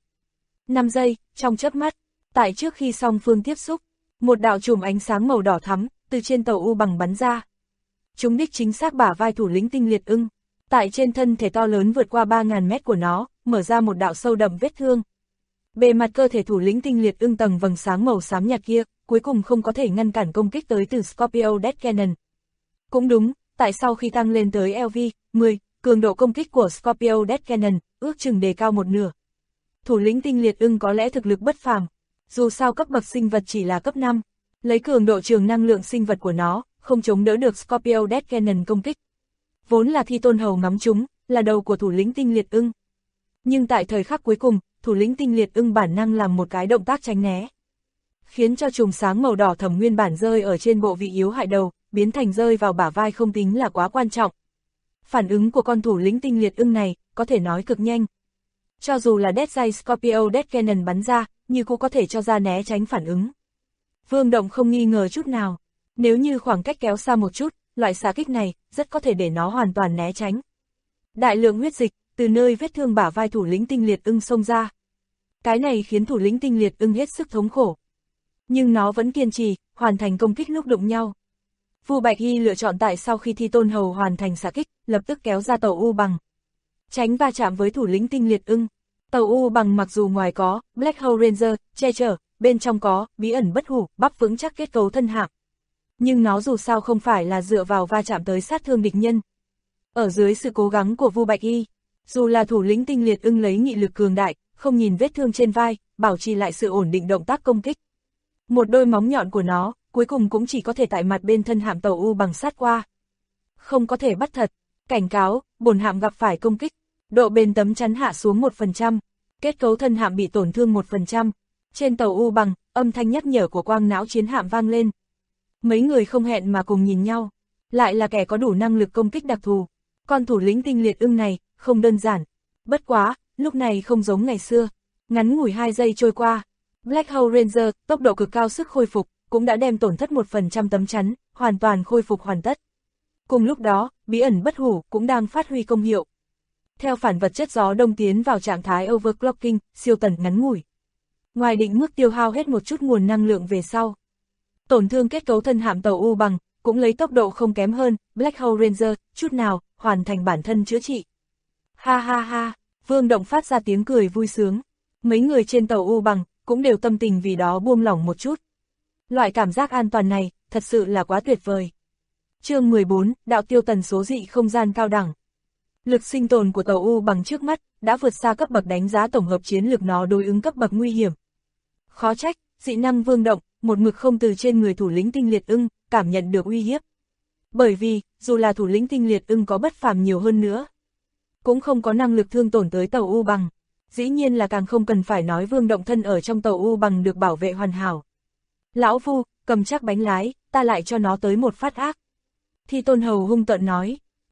5 giây, trong chớp mắt, tại trước khi song phương tiếp xúc, một đạo chùm ánh sáng màu đỏ thắm, từ trên tàu U bằng bắn ra. Trúng đích chính xác bả vai thủ lĩnh Tinh Liệt Ưng, tại trên thân thể to lớn vượt qua 3.000 mét của nó, mở ra một đạo sâu đậm vết thương. Bề mặt cơ thể thủ lĩnh Tinh Liệt Ưng tầng vầng sáng màu xám nhạt kia, cuối cùng không có thể ngăn cản công kích tới từ Scorpio Death Cannon. Cũng đúng, tại sau khi tăng lên tới LV-10, cường độ công kích của Scorpio Death Cannon ước chừng đề cao một nửa. Thủ lĩnh Tinh Liệt Ưng có lẽ thực lực bất phàm, dù sao cấp bậc sinh vật chỉ là cấp 5, lấy cường độ trường năng lượng sinh vật của nó, không chống đỡ được Scorpio Death Cannon công kích. Vốn là Thi Tôn Hầu ngắm trúng, là đầu của thủ lĩnh Tinh Liệt Ưng. Nhưng tại thời khắc cuối cùng, thủ lĩnh Tinh Liệt Ưng bản năng làm một cái động tác tránh né, khiến cho chùm sáng màu đỏ thẫm nguyên bản rơi ở trên bộ vị yếu hại đầu, biến thành rơi vào bả vai không tính là quá quan trọng. Phản ứng của con thủ lĩnh Tinh Liệt Ưng này, có thể nói cực nhanh. Cho dù là Death Scorpio Death Cannon bắn ra, nhưng cũng có thể cho ra né tránh phản ứng. Vương Động không nghi ngờ chút nào, nếu như khoảng cách kéo xa một chút, loại xạ kích này, rất có thể để nó hoàn toàn né tránh. Đại lượng huyết dịch, từ nơi vết thương bả vai thủ lĩnh Tinh Liệt Ưng xông ra. Cái này khiến thủ lĩnh Tinh Liệt Ưng hết sức thống khổ. Nhưng nó vẫn kiên trì, hoàn thành công kích lúc đụng nhau. Vu Bạch Y lựa chọn tại sau khi Thi Tôn Hầu hoàn thành xạ kích, lập tức kéo ra tàu U bằng, tránh va chạm với thủ lĩnh Tinh Liệt Ưng. Tàu U bằng mặc dù ngoài có Black Hole Ranger che chở, bên trong có bí ẩn bất hủ, bắp vững chắc kết cấu thân hạm. Nhưng nó dù sao không phải là dựa vào va chạm tới sát thương địch nhân. Ở dưới sự cố gắng của Vu Bạch Y, dù là thủ lĩnh Tinh Liệt Ưng lấy nghị lực cường đại, không nhìn vết thương trên vai, bảo trì lại sự ổn định động tác công kích. Một đôi móng nhọn của nó, cuối cùng cũng chỉ có thể tại mặt bên thân hạm tàu U bằng sát qua. Không có thể bắt thật. Cảnh cáo, bổn hạm gặp phải công kích. Độ bền tấm chắn hạ xuống 1%. Kết cấu thân hạm bị tổn thương 1%. Trên tàu U bằng, âm thanh nhắc nhở của quang não chiến hạm vang lên. Mấy người không hẹn mà cùng nhìn nhau. Lại là kẻ có đủ năng lực công kích đặc thù. Con thủ lĩnh Tinh Liệt Ưng này, không đơn giản. Bất quá, lúc này không giống ngày xưa. Ngắn ngủi 2 giây trôi qua. Black Hole Ranger, tốc độ cực cao sức khôi phục, cũng đã đem tổn thất 1% tấm chắn, hoàn toàn khôi phục hoàn tất. Cùng lúc đó, bí ẩn bất hủ cũng đang phát huy công hiệu. Theo phản vật chất gió đông tiến vào trạng thái overclocking, siêu tần ngắn ngủi. Ngoài định mức tiêu hao hết một chút nguồn năng lượng về sau. Tổn thương kết cấu thân hạm tàu U bằng, cũng lấy tốc độ không kém hơn, Black Hole Ranger, chút nào, hoàn thành bản thân chữa trị. Ha ha ha, Vương Động phát ra tiếng cười vui sướng. Mấy người trên tàu U bằng, cũng đều tâm tình vì đó buông lỏng một chút. Loại cảm giác an toàn này, thật sự là quá tuyệt vời. Chương 14, đạo tiêu tần số dị không gian cao đẳng. Lực sinh tồn của tàu U bằng trước mắt, đã vượt xa cấp bậc đánh giá tổng hợp chiến lược nó đối ứng cấp bậc nguy hiểm. Khó trách, dị năng Vương Động, một mực không từ trên người thủ lĩnh Tinh Liệt Ưng, cảm nhận được uy hiếp. Bởi vì, dù là thủ lĩnh Tinh Liệt Ưng có bất phàm nhiều hơn nữa, cũng không có năng lực thương tổn tới tàu U bằng. Dĩ nhiên là càng không cần phải nói Vương Động thân ở trong tàu U bằng được bảo vệ hoàn hảo. Lão Vu, cầm chắc bánh lái, ta lại cho nó tới một phát ác. Thi Tôn Hầu hung tợn nói.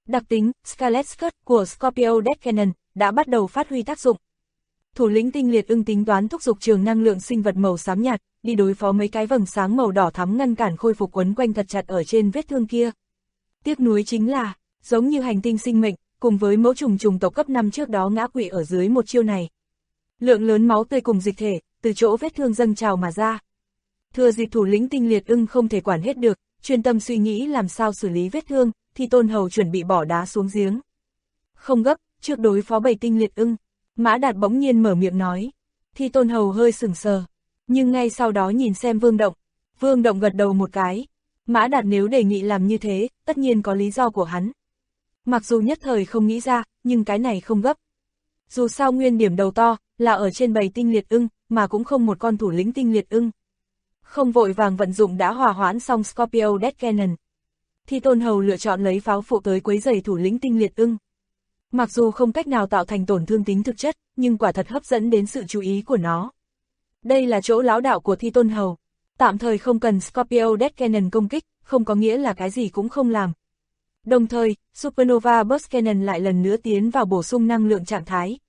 Đặc tính Scarlet Skirt của Scorpio Death Cannon đã bắt đầu phát huy tác dụng. Thủ lĩnh tinh liệt ưng tính toán thúc giục trường năng lượng sinh vật màu xám nhạt, đi đối phó mấy cái vầng sáng màu đỏ thắm ngăn cản khôi phục quấn quanh thật chặt ở trên vết thương kia. Tiếc nuối chính là, giống như hành tinh sinh mệnh, cùng với mẫu trùng trùng tộc cấp 5 trước đó ngã quỵ ở dưới một chiêu này. Lượng lớn máu tươi cùng dịch thể, từ chỗ vết thương dâng trào mà ra. Thừa dịp thủ lĩnh tinh liệt ưng không thể quản hết được, chuyên tâm suy nghĩ làm sao xử lý vết thương, thì Tôn Hầu chuẩn bị bỏ đá xuống giếng. Không gấp, trước đối phó bầy tinh liệt ưng, Mã Đạt bỗng nhiên mở miệng nói. Thì Tôn Hầu hơi sửng sờ, nhưng ngay sau đó nhìn xem Vương Động gật đầu một cái. Mã Đạt nếu đề nghị làm như thế, tất nhiên có lý do của hắn. Mặc dù nhất thời không nghĩ ra, nhưng cái này không gấp. Dù sao nguyên điểm đầu to, là ở trên bầy tinh liệt ưng, mà cũng không một con thủ lĩnh tinh liệt ưng. Không vội vàng vận dụng đã hòa hoãn xong Scorpio Death Cannon. Thì Tôn Hầu lựa chọn lấy pháo phụ tới quấy rầy thủ lĩnh tinh liệt ưng. Mặc dù không cách nào tạo thành tổn thương tính thực chất, nhưng quả thật hấp dẫn đến sự chú ý của nó. Đây là chỗ lão đạo của Thi Tôn Hầu. Tạm thời không cần Scorpio Death Cannon công kích, không có nghĩa là cái gì cũng không làm. Đồng thời, Supernova Burst Cannon lại lần nữa tiến vào bổ sung năng lượng trạng thái.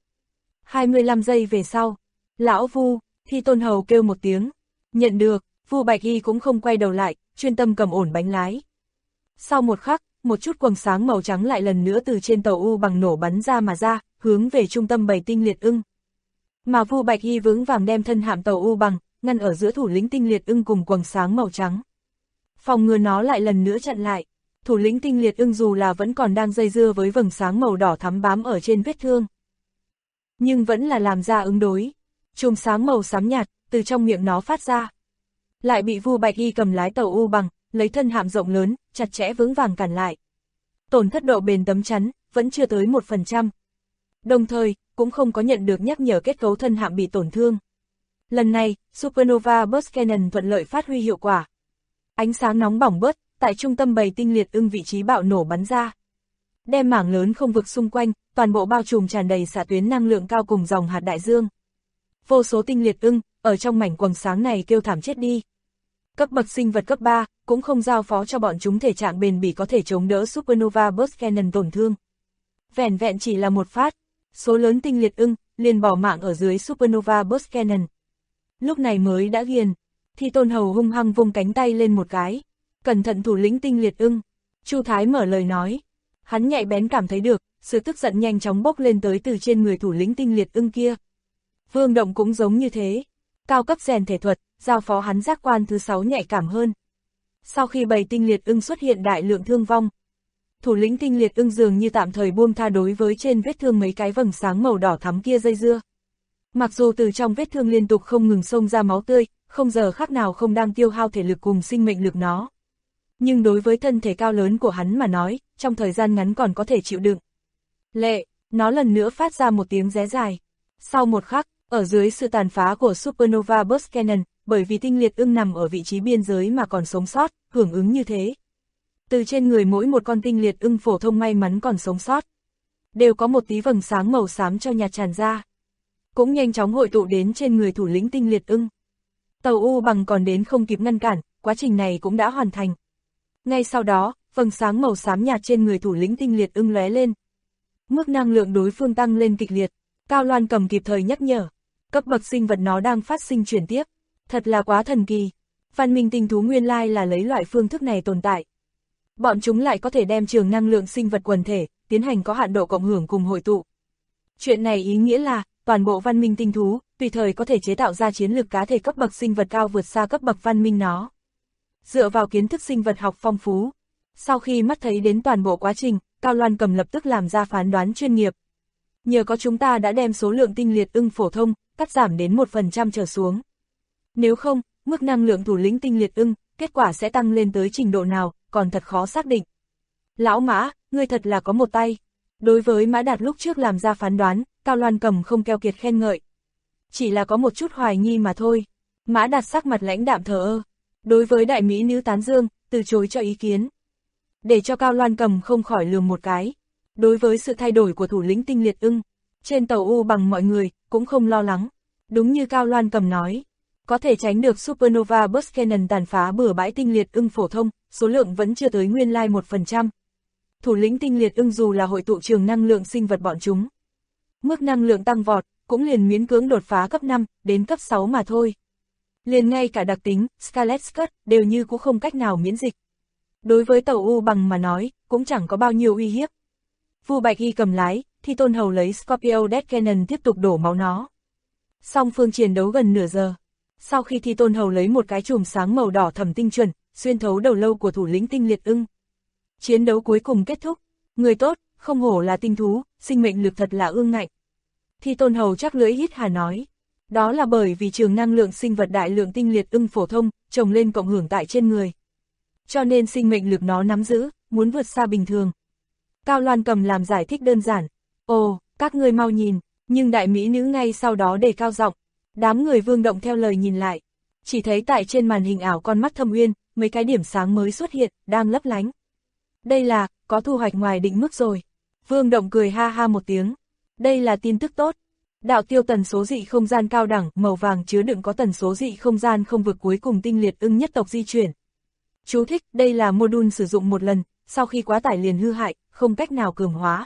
25 giây về sau, lão Vu, Thi Tôn Hầu kêu một tiếng. Nhận được, Vu Bạch Y cũng không quay đầu lại, chuyên tâm cầm ổn bánh lái. Sau một khắc, một chút quầng sáng màu trắng lại lần nữa từ trên tàu U bằng nổ bắn ra mà ra, hướng về trung tâm bầy tinh liệt ưng. Mà Vu Bạch Y vững vàng đem thân hạm tàu U bằng, ngăn ở giữa thủ lĩnh tinh liệt ưng cùng quầng sáng màu trắng. Phòng ngừa nó lại lần nữa chặn lại. Thủ lĩnh tinh liệt ưng dù là vẫn còn đang dây dưa với vầng sáng màu đỏ thắm bám ở trên vết thương, nhưng vẫn là làm ra ứng đối. Chùm sáng màu xám nhạt, từ trong miệng nó phát ra. Lại bị Vu Bạch Y cầm lái tàu U bằng, lấy thân hạm rộng lớn, chặt chẽ vững vàng cản lại. Tổn thất độ bền tấm chắn, vẫn chưa tới 1%. Đồng thời, cũng không có nhận được nhắc nhở kết cấu thân hạm bị tổn thương. Lần này, Supernova Burst Cannon thuận lợi phát huy hiệu quả. Ánh sáng nóng bỏng bớt, tại trung tâm bầy tinh liệt ưng vị trí bạo nổ bắn ra. Đem mảng lớn không vực xung quanh, toàn bộ bao trùm tràn đầy xạ tuyến năng lượng cao cùng dòng hạt đại dương. Vô số tinh liệt ưng, ở trong mảnh quầng sáng này kêu thảm chết đi. Cấp bậc sinh vật cấp 3, cũng không giao phó cho bọn chúng thể trạng bền bỉ có thể chống đỡ Supernova Burst Cannon tổn thương. Vẻn vẹn chỉ là một phát, số lớn tinh liệt ưng, liền bỏ mạng ở dưới Supernova Burst Cannon. Lúc này mới đã ghiền, thì Tôn Hầu hung hăng vung cánh tay lên một cái. Cẩn thận thủ lĩnh tinh liệt ưng, Chu Thái mở lời nói. Hắn nhạy bén cảm thấy được, sự tức giận nhanh chóng bốc lên tới từ trên người thủ lĩnh tinh liệt ưng kia. Vương Động cũng giống như thế. Cao cấp rèn thể thuật, giao phó hắn giác quan thứ 6 nhạy cảm hơn. Sau khi bầy tinh liệt ưng xuất hiện đại lượng thương vong, thủ lĩnh tinh liệt ưng dường như tạm thời buông tha đối với trên vết thương mấy cái vầng sáng màu đỏ thắm kia dây dưa. Mặc dù từ trong vết thương liên tục không ngừng xông ra máu tươi, không giờ khác nào không đang tiêu hao thể lực cùng sinh mệnh lực nó. Nhưng đối với thân thể cao lớn của hắn mà nói, trong thời gian ngắn còn có thể chịu đựng. Lệ, nó lần nữa phát ra một tiếng ré dài. Sau một khắc, ở dưới sự tàn phá của Supernova Burst Cannon, bởi vì tinh liệt ưng nằm ở vị trí biên giới mà còn sống sót, hưởng ứng như thế. Từ trên người mỗi một con tinh liệt ưng phổ thông may mắn còn sống sót, đều có một tí vầng sáng màu xám cho nhạt tràn ra. Cũng nhanh chóng hội tụ đến trên người thủ lĩnh tinh liệt ưng. Tàu U bằng còn đến không kịp ngăn cản, quá trình này cũng đã hoàn thành. Ngay sau đó, vầng sáng màu xám nhạt trên người thủ lĩnh tinh liệt ưng lóe lên. Mức năng lượng đối phương tăng lên kịch liệt, Cao Loan Cầm kịp thời nhắc nhở. Cấp bậc sinh vật nó đang phát sinh chuyển tiếp, thật là quá thần kỳ. Văn minh tinh thú nguyên lai là lấy loại phương thức này tồn tại. Bọn chúng lại có thể đem trường năng lượng sinh vật quần thể, tiến hành có hạn độ cộng hưởng cùng hội tụ. Chuyện này ý nghĩa là, toàn bộ văn minh tinh thú, tùy thời có thể chế tạo ra chiến lược cá thể cấp bậc sinh vật cao vượt xa cấp bậc văn minh nó. Dựa vào kiến thức sinh vật học phong phú, sau khi mắt thấy đến toàn bộ quá trình, Cao Loan Cầm lập tức làm ra phán đoán chuyên nghiệp. Nhờ có chúng ta đã đem số lượng tinh liệt ưng phổ thông, cắt giảm đến 1% trở xuống. Nếu không, mức năng lượng thủ lĩnh tinh liệt ưng, kết quả sẽ tăng lên tới trình độ nào, còn thật khó xác định. Lão Mã, ngươi thật là có một tay. Đối với Mã Đạt lúc trước làm ra phán đoán, Cao Loan Cầm không keo kiệt khen ngợi. Chỉ là có một chút hoài nghi mà thôi. Mã Đạt sắc mặt lãnh đạm thờ ơ. Đối với đại mỹ nữ tán dương, từ chối cho ý kiến. Để cho Cao Loan Cầm không khỏi lườm một cái. Đối với sự thay đổi của thủ lĩnh tinh liệt ưng, trên tàu U bằng mọi người, cũng không lo lắng. Đúng như Cao Loan Cầm nói, có thể tránh được Supernova Burst Cannon tàn phá bừa bãi tinh liệt ưng phổ thông, số lượng vẫn chưa tới nguyên lai 1%. Thủ lĩnh tinh liệt ưng dù là hội tụ trường năng lượng sinh vật bọn chúng. Mức năng lượng tăng vọt, cũng liền miễn cưỡng đột phá cấp 5, đến cấp 6 mà thôi. Liền ngay cả đặc tính, Scarlet Skirt, đều như cũng không cách nào miễn dịch. Đối với tàu U bằng mà nói, cũng chẳng có bao nhiêu uy hiếp. Vu Bạch Y cầm lái, Thi Tôn Hầu lấy Scorpio Death Cannon tiếp tục đổ máu nó. Song phương chiến đấu gần nửa giờ. Sau khi Thi Tôn Hầu lấy một cái chùm sáng màu đỏ thẩm tinh chuẩn, xuyên thấu đầu lâu của thủ lĩnh tinh liệt ưng. Chiến đấu cuối cùng kết thúc. Người tốt, không hổ là tinh thú, sinh mệnh lực thật là ương ngạnh. Thi Tôn Hầu chắc lưỡi hít hà nói. Đó là bởi vì trường năng lượng sinh vật đại lượng tinh liệt ưng phổ thông, trồng lên cộng hưởng tại trên người. Cho nên sinh mệnh lực nó nắm giữ, muốn vượt xa bình thường. Cao Loan Cầm làm giải thích đơn giản. Ồ, các ngươi mau nhìn, nhưng đại mỹ nữ ngay sau đó đề cao giọng. Đám người Vương Động theo lời nhìn lại. Chỉ thấy tại trên màn hình ảo con mắt Thâm Uyên, mấy cái điểm sáng mới xuất hiện, đang lấp lánh. Đây là, có thu hoạch ngoài định mức rồi. Vương Động cười ha ha một tiếng. Đây là tin tức tốt. Đạo tiêu tần số dị không gian cao đẳng, màu vàng chứa đựng có tần số dị không gian không vực cuối cùng tinh liệt ưng nhất tộc di chuyển. Chú thích, đây là module sử dụng một lần, sau khi quá tải liền hư hại, không cách nào cường hóa.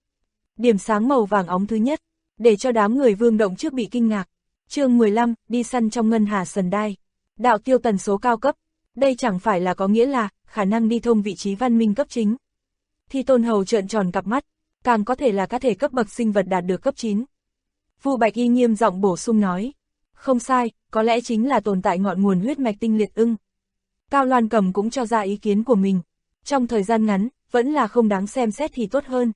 Điểm sáng màu vàng óng thứ nhất, để cho đám người Vương Động trước bị kinh ngạc. Chương 15, đi săn trong ngân hà sần đai. Đạo tiêu tần số cao cấp, đây chẳng phải là có nghĩa là khả năng đi thông vị trí văn minh cấp chính. Thi Tôn Hầu trợn tròn cặp mắt, càng có thể là cá thể cấp bậc sinh vật đạt được cấp 9. Vu Bạch Y nghiêm giọng bổ sung nói, không sai, có lẽ chính là tồn tại ngọn nguồn huyết mạch tinh liệt ưng. Cao Loan Cầm cũng cho ra ý kiến của mình, trong thời gian ngắn, vẫn là không đáng xem xét thì tốt hơn.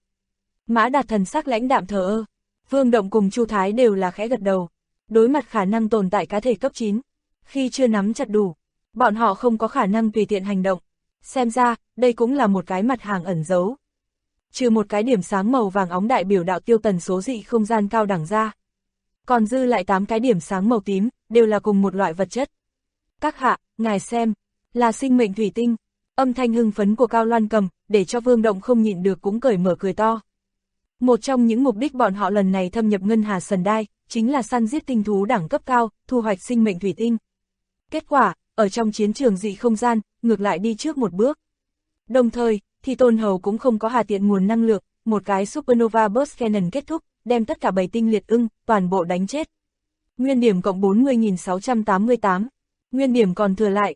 Mã Đạt thần sắc lãnh đạm thờ ơ, Vương Động cùng Chu Thái đều là khẽ gật đầu. Đối mặt khả năng tồn tại cá thể cấp 9, khi chưa nắm chặt đủ, bọn họ không có khả năng tùy tiện hành động. Xem ra, đây cũng là một cái mặt hàng ẩn giấu. Trừ một cái điểm sáng màu vàng óng đại biểu đạo tiêu tần số dị không gian cao đẳng ra. Còn dư lại 8 cái điểm sáng màu tím, đều là cùng một loại vật chất. Các hạ, ngài xem, là sinh mệnh thủy tinh. Âm thanh hưng phấn của Cao Loan Cầm, để cho Vương Động không nhịn được cũng cởi mở cười to. Một trong những mục đích bọn họ lần này thâm nhập ngân hà sần đai, chính là săn giết tinh thú đẳng cấp cao, thu hoạch sinh mệnh thủy tinh. Kết quả, ở trong chiến trường dị không gian, ngược lại đi trước một bước. Đồng thời, Thi Tôn Hầu cũng không có hà tiện nguồn năng lượng, một cái Supernova Burst Cannon kết thúc, đem tất cả 7 tinh liệt ưng, toàn bộ đánh chết. Nguyên điểm cộng 40.688, nguyên điểm còn thừa lại,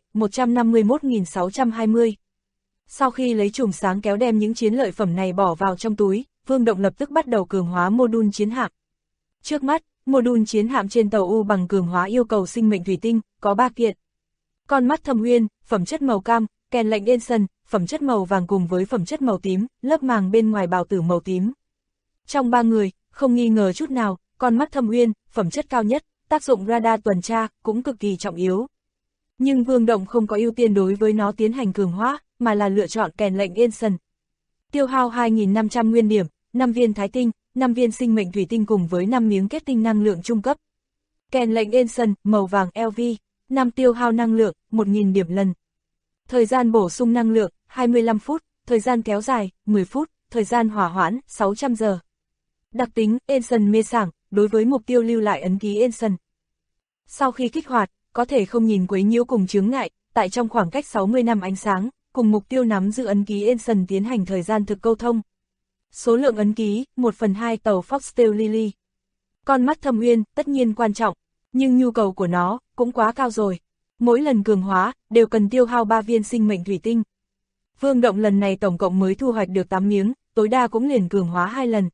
151.620. Sau khi lấy chùm sáng kéo đem những chiến lợi phẩm này bỏ vào trong túi, Vương Động lập tức bắt đầu cường hóa module chiến hạm. Trước mắt, module chiến hạm trên tàu U bằng cường hóa yêu cầu sinh mệnh thủy tinh, có 3 kiện. Con mắt Thâm Uyên, phẩm chất màu cam, kèn lệnh Ensign, phẩm chất màu vàng cùng với phẩm chất màu tím, lớp màng bên ngoài bào tử màu tím. Trong 3 người, không nghi ngờ chút nào, con mắt Thâm Uyên, phẩm chất cao nhất, tác dụng radar tuần tra, cũng cực kỳ trọng yếu. Nhưng Vương Động không có ưu tiên đối với nó tiến hành cường hóa, mà là lựa chọn kèn lệnh Ensign. Tiêu hao 2.500 nguyên điểm, 5 viên thái tinh, 5 viên sinh mệnh thủy tinh cùng với 5 miếng kết tinh năng lượng trung cấp. Kèn lệnh Ensign, màu vàng LV, 5 tiêu hao năng lượng, 1.000 điểm lần. Thời gian bổ sung năng lượng, 25 phút, thời gian kéo dài, 10 phút, thời gian hỏa hoãn, 600 giờ. Đặc tính, Ensign mê sảng, đối với mục tiêu lưu lại ấn ký Ensign. Sau khi kích hoạt, có thể không nhìn quấy nhiễu cùng chướng ngại, tại trong khoảng cách 60 năm ánh sáng, cùng mục tiêu nắm giữ ấn ký Ensign tiến hành thời gian thực câu thông. Số lượng ấn ký, 1/2 tàu Foxtail Lily. Con mắt Thâm Uyên, tất nhiên quan trọng, nhưng nhu cầu của nó, cũng quá cao rồi. Mỗi lần cường hóa, đều cần tiêu hao 3 viên sinh mệnh thủy tinh. Vương Động lần này tổng cộng mới thu hoạch được 8 miếng, tối đa cũng liền cường hóa 2 lần.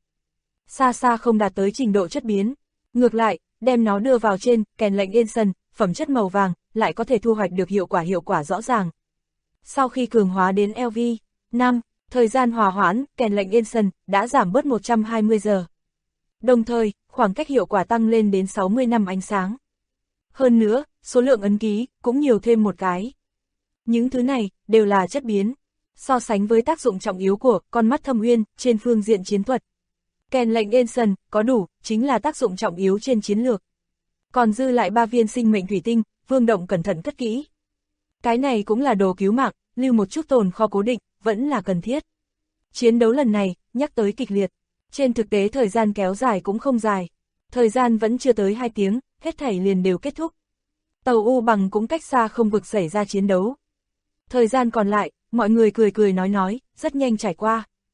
Xa xa không đạt tới trình độ chất biến. Ngược lại, đem nó đưa vào trên, kèn lệnh Ensign, phẩm chất màu vàng, lại có thể thu hoạch được hiệu quả rõ ràng. Sau khi cường hóa đến LV5, thời gian hòa hoãn, kèn lệnh Ensign, đã giảm bớt 120 giờ. Đồng thời, khoảng cách hiệu quả tăng lên đến 60 năm ánh sáng. Hơn nữa, số lượng ấn ký, cũng nhiều thêm một cái. Những thứ này, đều là chất biến. So sánh với tác dụng trọng yếu của con mắt Thâm Uyên, trên phương diện chiến thuật. Kèn lệnh Ensign, có đủ, chính là tác dụng trọng yếu trên chiến lược. Còn dư lại 3 viên sinh mệnh thủy tinh, Vương Động cẩn thận cất kỹ. Cái này cũng là đồ cứu mạng, lưu một chút tồn kho cố định, vẫn là cần thiết. Chiến đấu lần này, nhắc tới kịch liệt. Trên thực tế thời gian kéo dài cũng không dài. Thời gian vẫn chưa tới 2 tiếng, hết thảy liền đều kết thúc. Tàu U bằng cũng cách xa không vực xảy ra chiến đấu. Thời gian còn lại, mọi người cười nói, rất nhanh trải qua.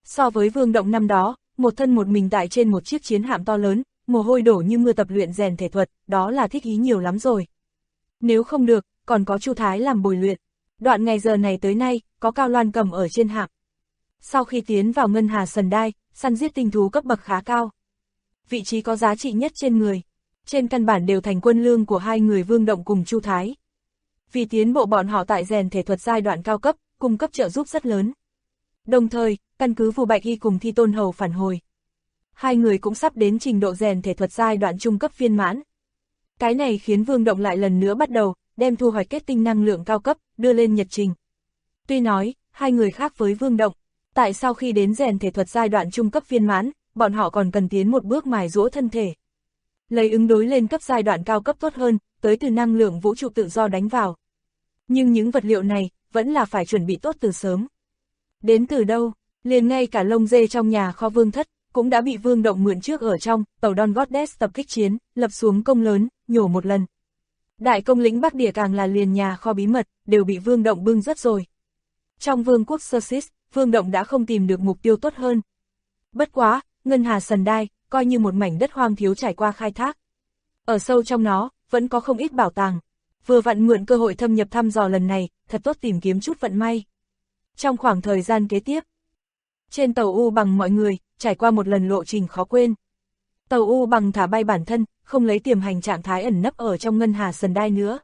So với Vương Động năm đó, một thân một mình tại trên một chiếc chiến hạm to lớn, mồ hôi đổ như mưa tập luyện rèn thể thuật, đó là thích ý nhiều lắm rồi. Nếu không được, còn có Chu Thái làm bồi luyện. Đoạn ngày giờ này tới nay, có Cao Loan Cầm ở trên hạm. Sau khi tiến vào Ngân Hà Sần Đai, săn giết tinh thú cấp bậc khá cao. Vị trí có giá trị nhất trên người. Trên căn bản đều thành quân lương của hai người Vương Động cùng Chu Thái. Vì tiến bộ bọn họ tại rèn thể thuật giai đoạn cao cấp, cung cấp trợ giúp rất lớn. Đồng thời, căn cứ Vu Bạch Y cùng Thi Tôn Hầu phản hồi. Hai người cũng sắp đến trình độ rèn thể thuật giai đoạn trung cấp viên mãn. Cái này khiến Vương Động lại lần nữa bắt đầu, đem thu hoạch kết tinh năng lượng cao cấp, đưa lên nhật trình. Tuy nói, hai người khác với Vương Động, tại sau khi đến rèn thể thuật giai đoạn trung cấp viên mãn, bọn họ còn cần tiến một bước mài giũa thân thể. Lấy ứng đối lên cấp giai đoạn cao cấp tốt hơn, tới từ năng lượng vũ trụ tự do đánh vào. Nhưng những vật liệu này, vẫn là phải chuẩn bị tốt từ sớm. Đến từ đâu, liền ngay cả lông dê trong nhà kho Vương Thất, cũng đã bị Vương Động mượn trước ở trong tàu Dawn Goddess tập kích chiến, lập xuống công lớn, nhổ một lần. Đại công lĩnh Bắc Địa càng là liền nhà kho bí mật, đều bị Vương Động bưng rất rồi. Trong Vương quốc Sersis, Vương Động đã không tìm được mục tiêu tốt hơn. Bất quá, Ngân Hà Sần Đai, coi như một mảnh đất hoang thiếu trải qua khai thác. Ở sâu trong nó, vẫn có không ít bảo tàng. Vừa vặn mượn cơ hội thâm nhập thăm dò lần này, thật tốt tìm kiếm chút vận may. Trong khoảng thời gian kế tiếp, trên tàu U Bằng mọi người, trải qua một lần lộ trình khó quên. Tàu U Bằng thả bay bản thân, không lấy tiềm hành trạng thái ẩn nấp ở trong Ngân Hà Sần Đai nữa.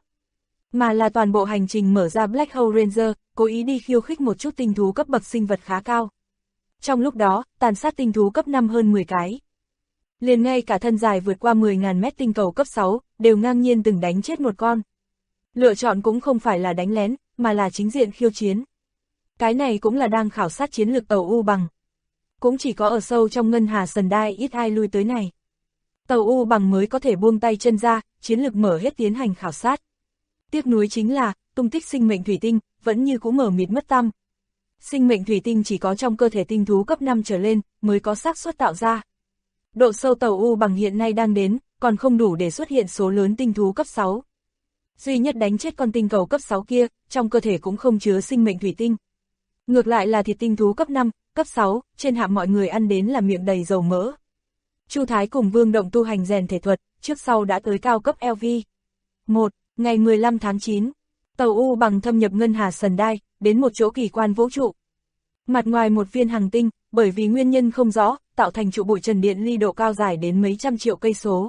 Mà là toàn bộ hành trình mở ra Black Hole Ranger, cố ý đi khiêu khích một chút tinh thú cấp bậc sinh vật khá cao. Trong lúc đó, tàn sát tinh thú cấp 5 hơn 10 cái. Liền ngay cả thân dài vượt qua 10.000 mét tinh cầu cấp 6, đều ngang nhiên từng đánh chết một con. Lựa chọn cũng không phải là đánh lén, mà là chính diện khiêu chiến. Cái này cũng là đang khảo sát chiến lược tàu U Bằng. Cũng chỉ có ở sâu trong Ngân Hà Sần Đai ít ai lui tới này. Tàu U Bằng mới có thể buông tay chân ra, chiến lược mở hết tiến hành khảo sát. Tiếc nuối chính là, tung tích sinh mệnh thủy tinh, vẫn như cũ mờ mịt mất tăm. Sinh mệnh thủy tinh chỉ có trong cơ thể tinh thú cấp 5 trở lên, mới có xác suất tạo ra. Độ sâu tàu U Bằng hiện nay đang đến, còn không đủ để xuất hiện số lớn tinh thú cấp 6. Duy nhất đánh chết con tinh cầu cấp 6 kia, trong cơ thể cũng không chứa sinh mệnh thủy tinh. Ngược lại là thịt tinh thú cấp 5, cấp 6, trên hạm mọi người ăn đến là miệng đầy dầu mỡ. Chu Thái cùng Vương Động tu hành rèn thể thuật, trước sau đã tới cao cấp LV. 1. Ngày 15 tháng 9, tàu U Bằng thâm nhập Ngân Hà Sần Đai, đến một chỗ kỳ quan vũ trụ. Mặt ngoài một viên hành tinh, bởi vì nguyên nhân không rõ, tạo thành trụ bụi trần điện ly độ cao dài đến mấy trăm triệu cây số.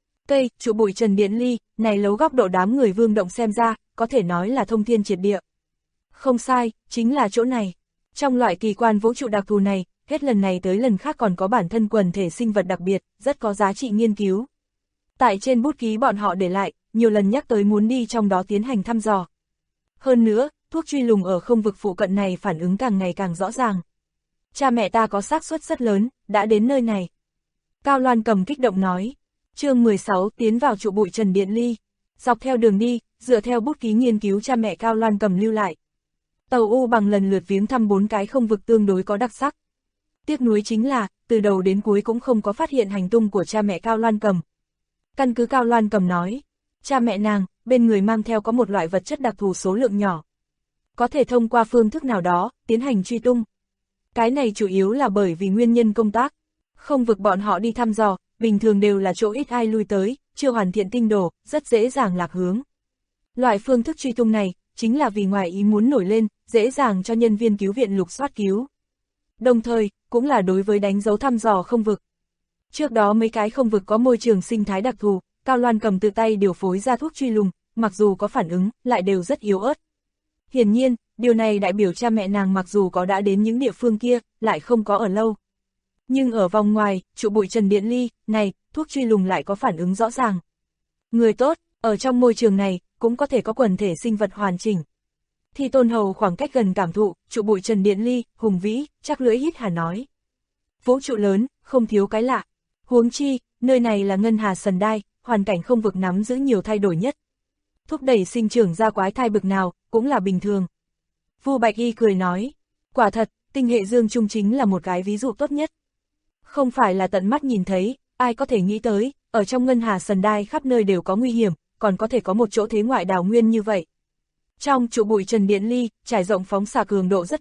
Trụ bụi trần điện ly, này lấu góc độ đám người Vương Động xem ra, có thể nói là thông thiên triệt địa. Không sai, chính là chỗ này. Trong loại kỳ quan vũ trụ đặc thù này, hết lần này tới lần khác còn có bản thân quần thể sinh vật đặc biệt, rất có giá trị nghiên cứu. Tại trên bút ký bọn họ để lại, nhiều lần nhắc tới muốn đi trong đó tiến hành thăm dò. Hơn nữa, thuốc truy lùng ở không vực phụ cận này phản ứng càng ngày càng rõ ràng. Cha mẹ ta có xác suất rất lớn, đã đến nơi này. Cao Loan Cầm kích động nói. Chương 16 tiến vào trụ bụi trần điện ly. Dọc theo đường đi, dựa theo bút ký nghiên cứu cha mẹ Cao Loan Cầm lưu lại. Tàu U Bằng lần lượt viếng thăm 4 cái không vực tương đối có đặc sắc. Tiếc nuối chính là, từ đầu đến cuối cũng không có phát hiện hành tung của cha mẹ Cao Loan Cầm. Căn cứ Cao Loan Cầm nói, cha mẹ nàng, bên người mang theo có một loại vật chất đặc thù số lượng nhỏ. Có thể thông qua phương thức nào đó, tiến hành truy tung. Cái này chủ yếu là bởi vì nguyên nhân công tác. Không vực bọn họ đi thăm dò, bình thường đều là chỗ ít ai lui tới, chưa hoàn thiện tinh đồ, rất dễ dàng lạc hướng. Loại phương thức truy tung này, chính là vì ngoài ý muốn nổi lên, dễ dàng cho nhân viên cứu viện lục soát cứu. Đồng thời, cũng là đối với đánh dấu thăm dò không vực. Trước đó mấy cái không vực có môi trường sinh thái đặc thù, Cao Loan Cầm tự tay điều phối ra thuốc truy lùng, mặc dù có phản ứng, lại đều rất yếu ớt. Hiển nhiên, điều này đại biểu cha mẹ nàng mặc dù có đã đến những địa phương kia, lại không có ở lâu. Nhưng ở vòng ngoài, trụ bụi trần điện ly, này, thuốc truy lùng lại có phản ứng rõ ràng. Người tốt, ở trong môi trường này, cũng có thể có quần thể sinh vật hoàn chỉnh. Thi Tôn Hầu khoảng cách gần cảm thụ, trụ bụi trần điện ly, hùng vĩ, chắc lưỡi hít hà nói. Vũ trụ lớn, không thiếu cái lạ. Huống chi, nơi này là Ngân Hà Sần Đai, hoàn cảnh không vực nắm giữ nhiều thay đổi nhất. Thúc đẩy sinh trưởng ra quái thai bực nào, cũng là bình thường. Vu Bạch Y cười nói, quả thật, tinh hệ Dương Trung chính là một cái ví dụ tốt nhất. Không phải là tận mắt nhìn thấy, ai có thể nghĩ tới, ở trong Ngân Hà Sần Đai khắp nơi đều có nguy hiểm, còn có thể có một chỗ thế ngoại đào nguyên như vậy. Trong trụ bụi trần điện ly, trải rộng phóng xạ cường độ rất cao,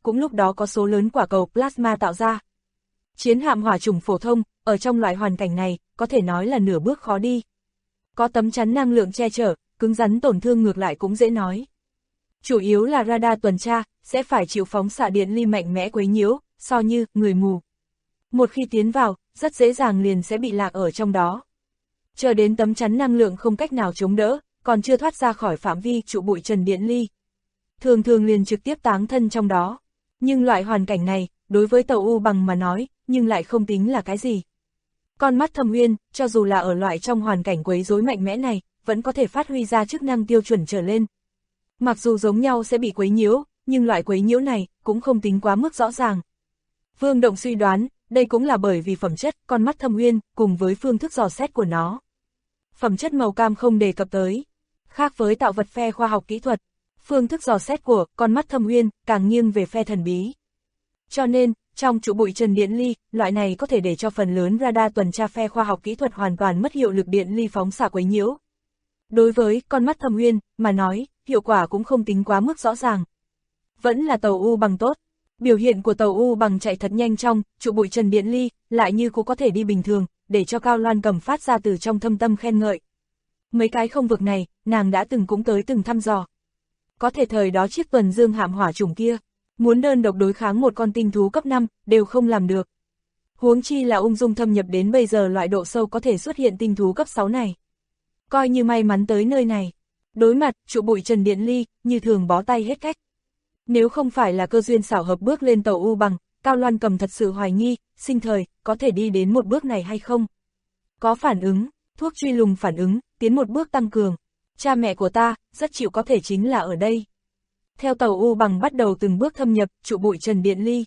cũng lúc đó có số lớn quả cầu plasma tạo ra. Chiến hạm hỏa chủng phổ thông, ở trong loại hoàn cảnh này, có thể nói là nửa bước khó đi. Có tấm chắn năng lượng che chở, cứng rắn tổn thương ngược lại cũng dễ nói. Chủ yếu là radar tuần tra, sẽ phải chịu phóng xạ điện ly mạnh mẽ quấy nhiễu, so như người mù. Một khi tiến vào, rất dễ dàng liền sẽ bị lạc ở trong đó. Chờ đến tấm chắn năng lượng không cách nào chống đỡ, còn chưa thoát ra khỏi phạm vi trụ bụi trần điện ly. Thường thường liền trực tiếp táng thân trong đó. Nhưng loại hoàn cảnh này, đối với tàu U bằng mà nói, nhưng lại không tính là cái gì. Con mắt Thâm Uyên, cho dù là ở loại trong hoàn cảnh quấy rối mạnh mẽ này, vẫn có thể phát huy ra chức năng tiêu chuẩn trở lên. Mặc dù giống nhau sẽ bị quấy nhiễu, nhưng loại quấy nhiễu này cũng không tính quá mức rõ ràng. Vương Động suy đoán, đây cũng là bởi vì phẩm chất con mắt Thâm Uyên cùng với phương thức dò xét của nó. Phẩm chất màu cam không đề cập tới. Khác với tạo vật phe khoa học kỹ thuật, phương thức dò xét của con mắt Thâm Uyên càng nghiêng về phe thần bí. Cho nên, trong trụ bụi trần điện ly, loại này có thể để cho phần lớn radar tuần tra phe khoa học kỹ thuật hoàn toàn mất hiệu lực điện ly phóng xạ quấy nhiễu. Đối với con mắt Thâm Uyên mà nói, hiệu quả cũng không tính quá mức rõ ràng. Vẫn là tàu U bằng tốt. Biểu hiện của tàu U bằng chạy thật nhanh trong trụ bụi trần điện ly, lại như cũng có thể đi bình thường, để cho Cao Loan Cầm phát ra từ trong thâm tâm khen ngợi. Mấy cái không vực này, nàng đã cũng tới từng thăm dò. Có thể thời đó chiếc tuần dương hạm hỏa chủng kia, muốn đơn độc đối kháng một con tinh thú cấp 5, đều không làm được. Huống chi là ung dung thâm nhập đến bây giờ loại độ sâu có thể xuất hiện tinh thú cấp 6 này. Coi như may mắn tới nơi này. Đối mặt, trụ bụi trần điện ly, như thường bó tay hết cách. Nếu không phải là cơ duyên xảo hợp bước lên tàu U bằng, Cao Loan Cầm thật sự hoài nghi, sinh thời, có thể đi đến một bước này hay không? Có phản ứng, thuốc truy lùng phản ứng, tiến một bước tăng cường. Cha mẹ của ta, rất chịu có thể chính là ở đây. Theo tàu U bằng bắt đầu từng bước thâm nhập, trụ bụi trần điện ly.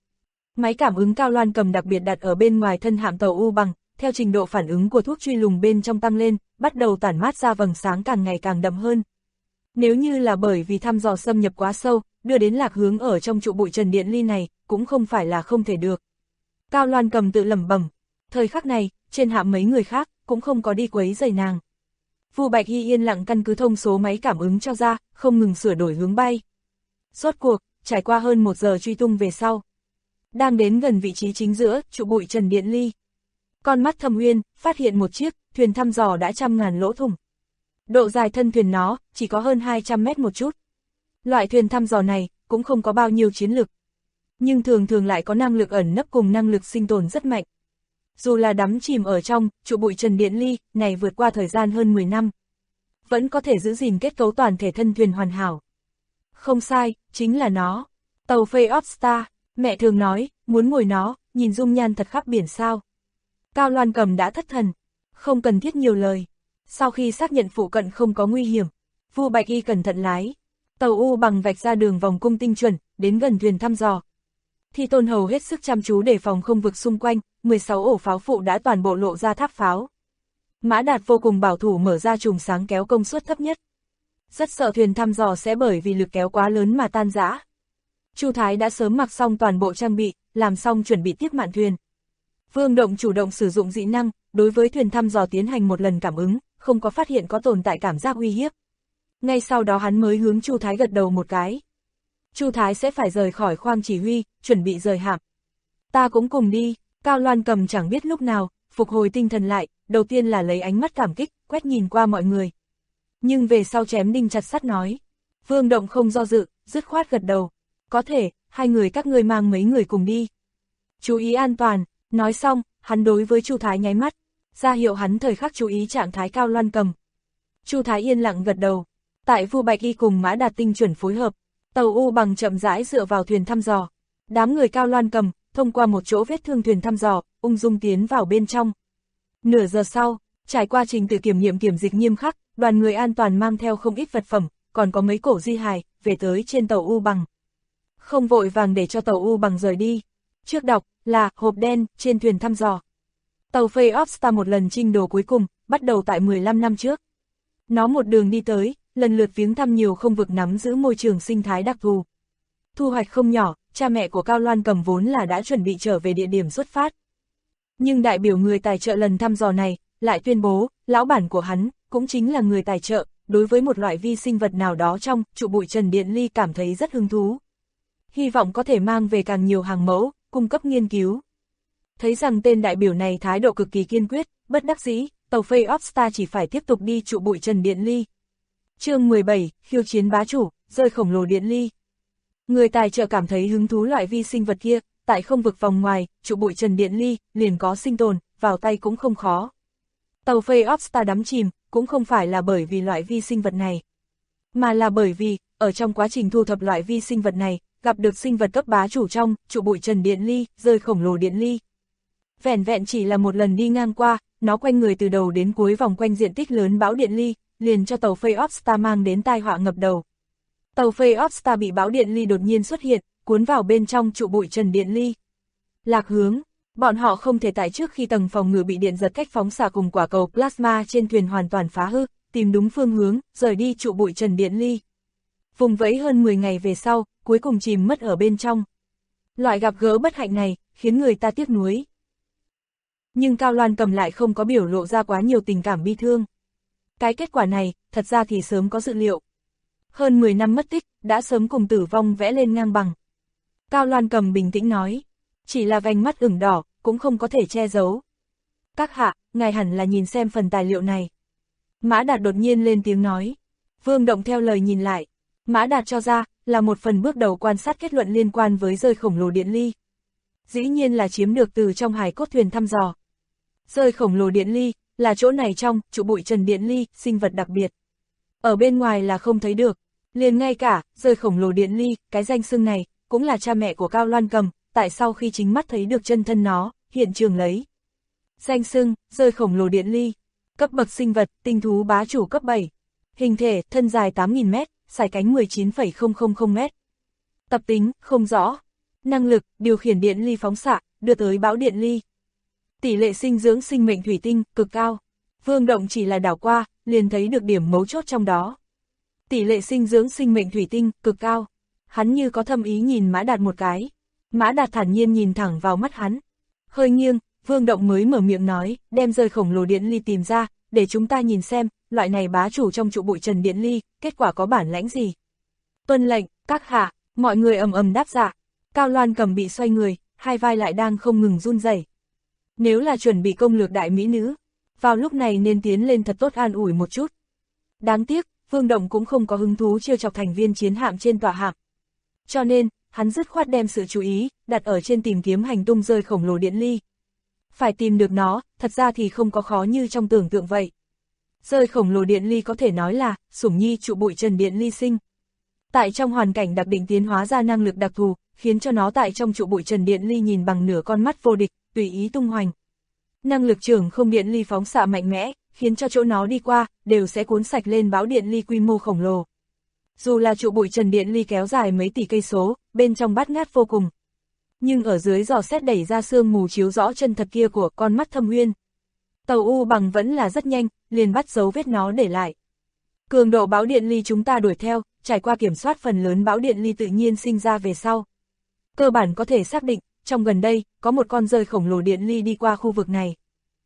Máy cảm ứng Cao Loan Cầm đặc biệt đặt ở bên ngoài thân hạm tàu U bằng, theo trình độ phản ứng của thuốc truy lùng bên trong tăng lên, bắt đầu tản mát ra vầng sáng càng ngày càng đậm hơn. Nếu như là bởi vì thăm dò xâm nhập quá sâu, đưa đến lạc hướng ở trong trụ bụi trần điện ly này, cũng không phải là không thể được. Cao Loan Cầm tự lẩm bẩm, thời khắc này, trên hạm mấy người khác, cũng không có đi quấy rầy nàng. Vu Bạch Hy yên lặng căn cứ thông số máy cảm ứng cho ra, không ngừng sửa đổi hướng bay. Rốt cuộc, trải qua hơn 1 giờ truy tung về sau. Đang đến gần vị trí chính giữa, trụ bụi trần điện ly. Con mắt Thâm Uyên, phát hiện một chiếc, thuyền thăm dò đã 100.000 lỗ thủng. Độ dài thân thuyền nó, chỉ có hơn 200 mét một chút. Loại thuyền thăm dò này, cũng không có bao nhiêu chiến lực. Nhưng thường thường lại có năng lực ẩn nấp cùng năng lực sinh tồn rất mạnh. Dù là đắm chìm ở trong trụ bụi trần điện ly này vượt qua thời gian hơn 10 năm, vẫn có thể giữ gìn kết cấu toàn thể thân thuyền hoàn hảo. Không sai, chính là nó. Tàu Fay of Star, mẹ thường nói, muốn ngồi nó, nhìn dung nhan thật khắp biển sao. Cao Loan Cầm đã thất thần, không cần thiết nhiều lời. Sau khi xác nhận phụ cận không có nguy hiểm, Vu Bạch Y cẩn thận lái. Tàu U bằng vạch ra đường vòng cung tinh chuẩn, đến gần thuyền thăm dò. Thi Tôn Hầu hết sức chăm chú đề phòng không vực xung quanh, 16 ổ pháo phụ đã toàn bộ lộ ra tháp pháo. Mã Đạt vô cùng bảo thủ mở ra chùm sáng kéo công suất thấp nhất. Rất sợ thuyền thăm dò sẽ bởi vì lực kéo quá lớn mà tan rã. Chu Thái đã sớm mặc xong toàn bộ trang bị, làm xong chuẩn bị tiếp mạn thuyền. Vương Động chủ động sử dụng dị năng, đối với thuyền thăm dò tiến hành một lần cảm ứng, không có phát hiện có tồn tại cảm giác uy hiếp. Ngay sau đó hắn mới hướng Chu Thái gật đầu một cái. Chu Thái sẽ phải rời khỏi khoang chỉ huy, chuẩn bị rời hạm. Ta cũng cùng đi. Cao Loan Cầm chẳng biết lúc nào, phục hồi tinh thần lại, đầu tiên là lấy ánh mắt cảm kích, quét nhìn qua mọi người. Nhưng về sau chém đinh chặt sắt nói. Vương Động không do dự, dứt khoát gật đầu. Có thể, hai người các ngươi mang mấy người cùng đi. Chú ý an toàn, nói xong, hắn đối với Chu Thái nháy mắt, ra hiệu hắn thời khắc chú ý trạng thái Cao Loan Cầm. Chu Thái yên lặng gật đầu. Tại Vu Bạch Y cùng Mã Đạt tinh chuẩn phối hợp, tàu U bằng chậm rãi dựa vào thuyền thăm dò. Đám người Cao Loan Cầm, thông qua một chỗ vết thương thuyền thăm dò, ung dung tiến vào bên trong. Nửa giờ sau, trải qua trình tự kiểm nghiệm kiểm dịch nghiêm khắc, đoàn người an toàn mang theo không ít vật phẩm, còn có mấy cổ di hài, về tới trên tàu U bằng. Không vội vàng để cho tàu U bằng rời đi. Trước đọc là hộp đen trên thuyền thăm dò. Tàu Fay of Star một lần chinh đồ cuối cùng, bắt đầu tại 15 năm trước. Nó một đường đi tới, lần lượt viếng thăm nhiều không vực nắm giữ môi trường sinh thái đặc thù. Thu hoạch không nhỏ, cha mẹ của Cao Loan Cầm vốn là đã chuẩn bị trở về địa điểm xuất phát. Nhưng đại biểu người tài trợ lần thăm dò này, lại tuyên bố, lão bản của hắn, cũng chính là người tài trợ, đối với một loại vi sinh vật nào đó trong trụ bụi trần điện ly cảm thấy rất hứng thú. hy vọng có thể mang về càng nhiều hàng mẫu, cung cấp nghiên cứu. Thấy rằng tên đại biểu này thái độ cực kỳ kiên quyết, bất đắc dĩ, tàu Face of Star chỉ phải tiếp tục đi trụ bụi Trần Điện Ly. Chương 17, khiêu chiến bá chủ, rơi khổng lồ Điện Ly. Người tài trợ cảm thấy hứng thú loại vi sinh vật kia, tại không vực vòng ngoài, trụ bụi Trần Điện Ly, liền có sinh tồn, vào tay cũng không khó. Tàu Face of Star đắm chìm, cũng không phải là bởi vì loại vi sinh vật này, mà là bởi vì, ở trong quá trình thu thập loại vi sinh vật này, gặp được sinh vật cấp bá chủ trong, trụ bụi Trần Điện Ly, rơi khổng lồ Điện Ly. Vẻn vẹn chỉ là một lần đi ngang qua, nó quanh người từ đầu đến cuối vòng quanh diện tích lớn bão Điện Ly, liền cho tàu Face of Star mang đến tai họa ngập đầu. Tàu Face of Star bị bão Điện Ly đột nhiên xuất hiện, cuốn vào bên trong trụ bụi Trần Điện Ly. Lạc hướng, bọn họ không thể tại trước khi tầng phòng ngự bị điện giật cách phóng xạ cùng quả cầu plasma trên thuyền hoàn toàn phá hư, tìm đúng phương hướng, rời đi trụ bụi Trần Điện Ly. Vùng vẫy hơn 10 ngày về sau, cuối cùng chìm mất ở bên trong. Loại gặp gỡ bất hạnh này, khiến người ta tiếc nuối. Nhưng Cao Loan Cầm lại không có biểu lộ ra quá nhiều tình cảm bi thương. Cái kết quả này, thật ra thì sớm có dự liệu. Hơn 10 năm mất tích, đã sớm cùng tử vong vẽ lên ngang bằng. Cao Loan Cầm bình tĩnh nói, chỉ là vành mắt ửng đỏ, cũng không có thể che giấu. Các hạ, ngài hẳn là nhìn xem phần tài liệu này. Mã Đạt đột nhiên lên tiếng nói. Vương Động theo lời nhìn lại. Mã Đạt cho ra, là một phần bước đầu quan sát kết luận liên quan với rơi khổng lồ Điện Ly. Dĩ nhiên là chiếm được từ trong hải cốt thuyền thăm dò. Rơi khổng lồ Điện Ly, là chỗ này trong, trụ bụi Trần Điện Ly, sinh vật đặc biệt. Ở bên ngoài là không thấy được. Liền ngay cả, rơi khổng lồ Điện Ly, cái danh xưng này, cũng là cha mẹ của Cao Loan Cầm, tại sau khi chính mắt thấy được chân thân nó, hiện trường lấy. Danh xưng, rơi khổng lồ Điện Ly. Cấp bậc sinh vật, tinh thú bá chủ cấp 7. Hình thể, thân dài 8.000 m, sải cánh 19,000 m. Tập tính, không rõ. Năng lực, điều khiển điện ly phóng xạ, đưa tới bão Điện Ly. Tỷ lệ sinh dưỡng sinh mệnh thủy tinh, cực cao. Vương Động chỉ là đảo qua, liền thấy được điểm mấu chốt trong đó. Tỷ lệ sinh dưỡng sinh mệnh thủy tinh, cực cao. Hắn như có thâm ý nhìn Mã Đạt một cái. Mã Đạt thản nhiên nhìn thẳng vào mắt hắn. Hơi nghiêng, Vương Động mới mở miệng nói, đem rơi khổng lồ Điện Ly tìm ra, để chúng ta nhìn xem, loại này bá chủ trong trụ bụi Trần Điện Ly, kết quả có bản lãnh gì. Tuân lệnh, các hạ, mọi người ầm ầm đáp dạ. Cao Loan Cầm bị xoay người, hai vai lại đang không ngừng run rẩy. Nếu là chuẩn bị công lược đại mỹ nữ, vào lúc này nên tiến lên thật tốt an ủi một chút. Đáng tiếc, Vương Động cũng không có hứng thú trêu chọc thành viên chiến hạm trên tòa hạm. Cho nên, hắn dứt khoát đem sự chú ý, đặt ở trên tìm kiếm hành tung rơi khổng lồ Điện Ly. Phải tìm được nó, thật ra thì không có khó như trong tưởng tượng vậy. Rơi khổng lồ Điện Ly có thể nói là, sủng nhi trụ bụi Trần Điện Ly sinh. Tại trong hoàn cảnh đặc định tiến hóa ra năng lực đặc thù, khiến cho nó tại trong trụ bụi Trần Điện Ly nhìn bằng nửa con mắt vô địch, tùy ý tung hoành. Năng lực trưởng không điện ly phóng xạ mạnh mẽ, khiến cho chỗ nó đi qua, đều sẽ cuốn sạch lên bão Điện Ly quy mô khổng lồ. Dù là trụ bụi Trần Điện Ly kéo dài mấy tỷ cây số, bên trong bát ngát vô cùng. Nhưng ở dưới dò xét đẩy ra sương mù chiếu rõ chân thật kia của con mắt Thâm Uyên. Tàu U bằng vẫn là rất nhanh, liền bắt dấu vết nó để lại. Cường độ bão Điện Ly chúng ta đuổi theo, trải qua kiểm soát phần lớn bão Điện Ly tự nhiên sinh ra về sau. Cơ bản có thể xác định, trong gần đây, có một con rơi khổng lồ Điện Ly đi qua khu vực này.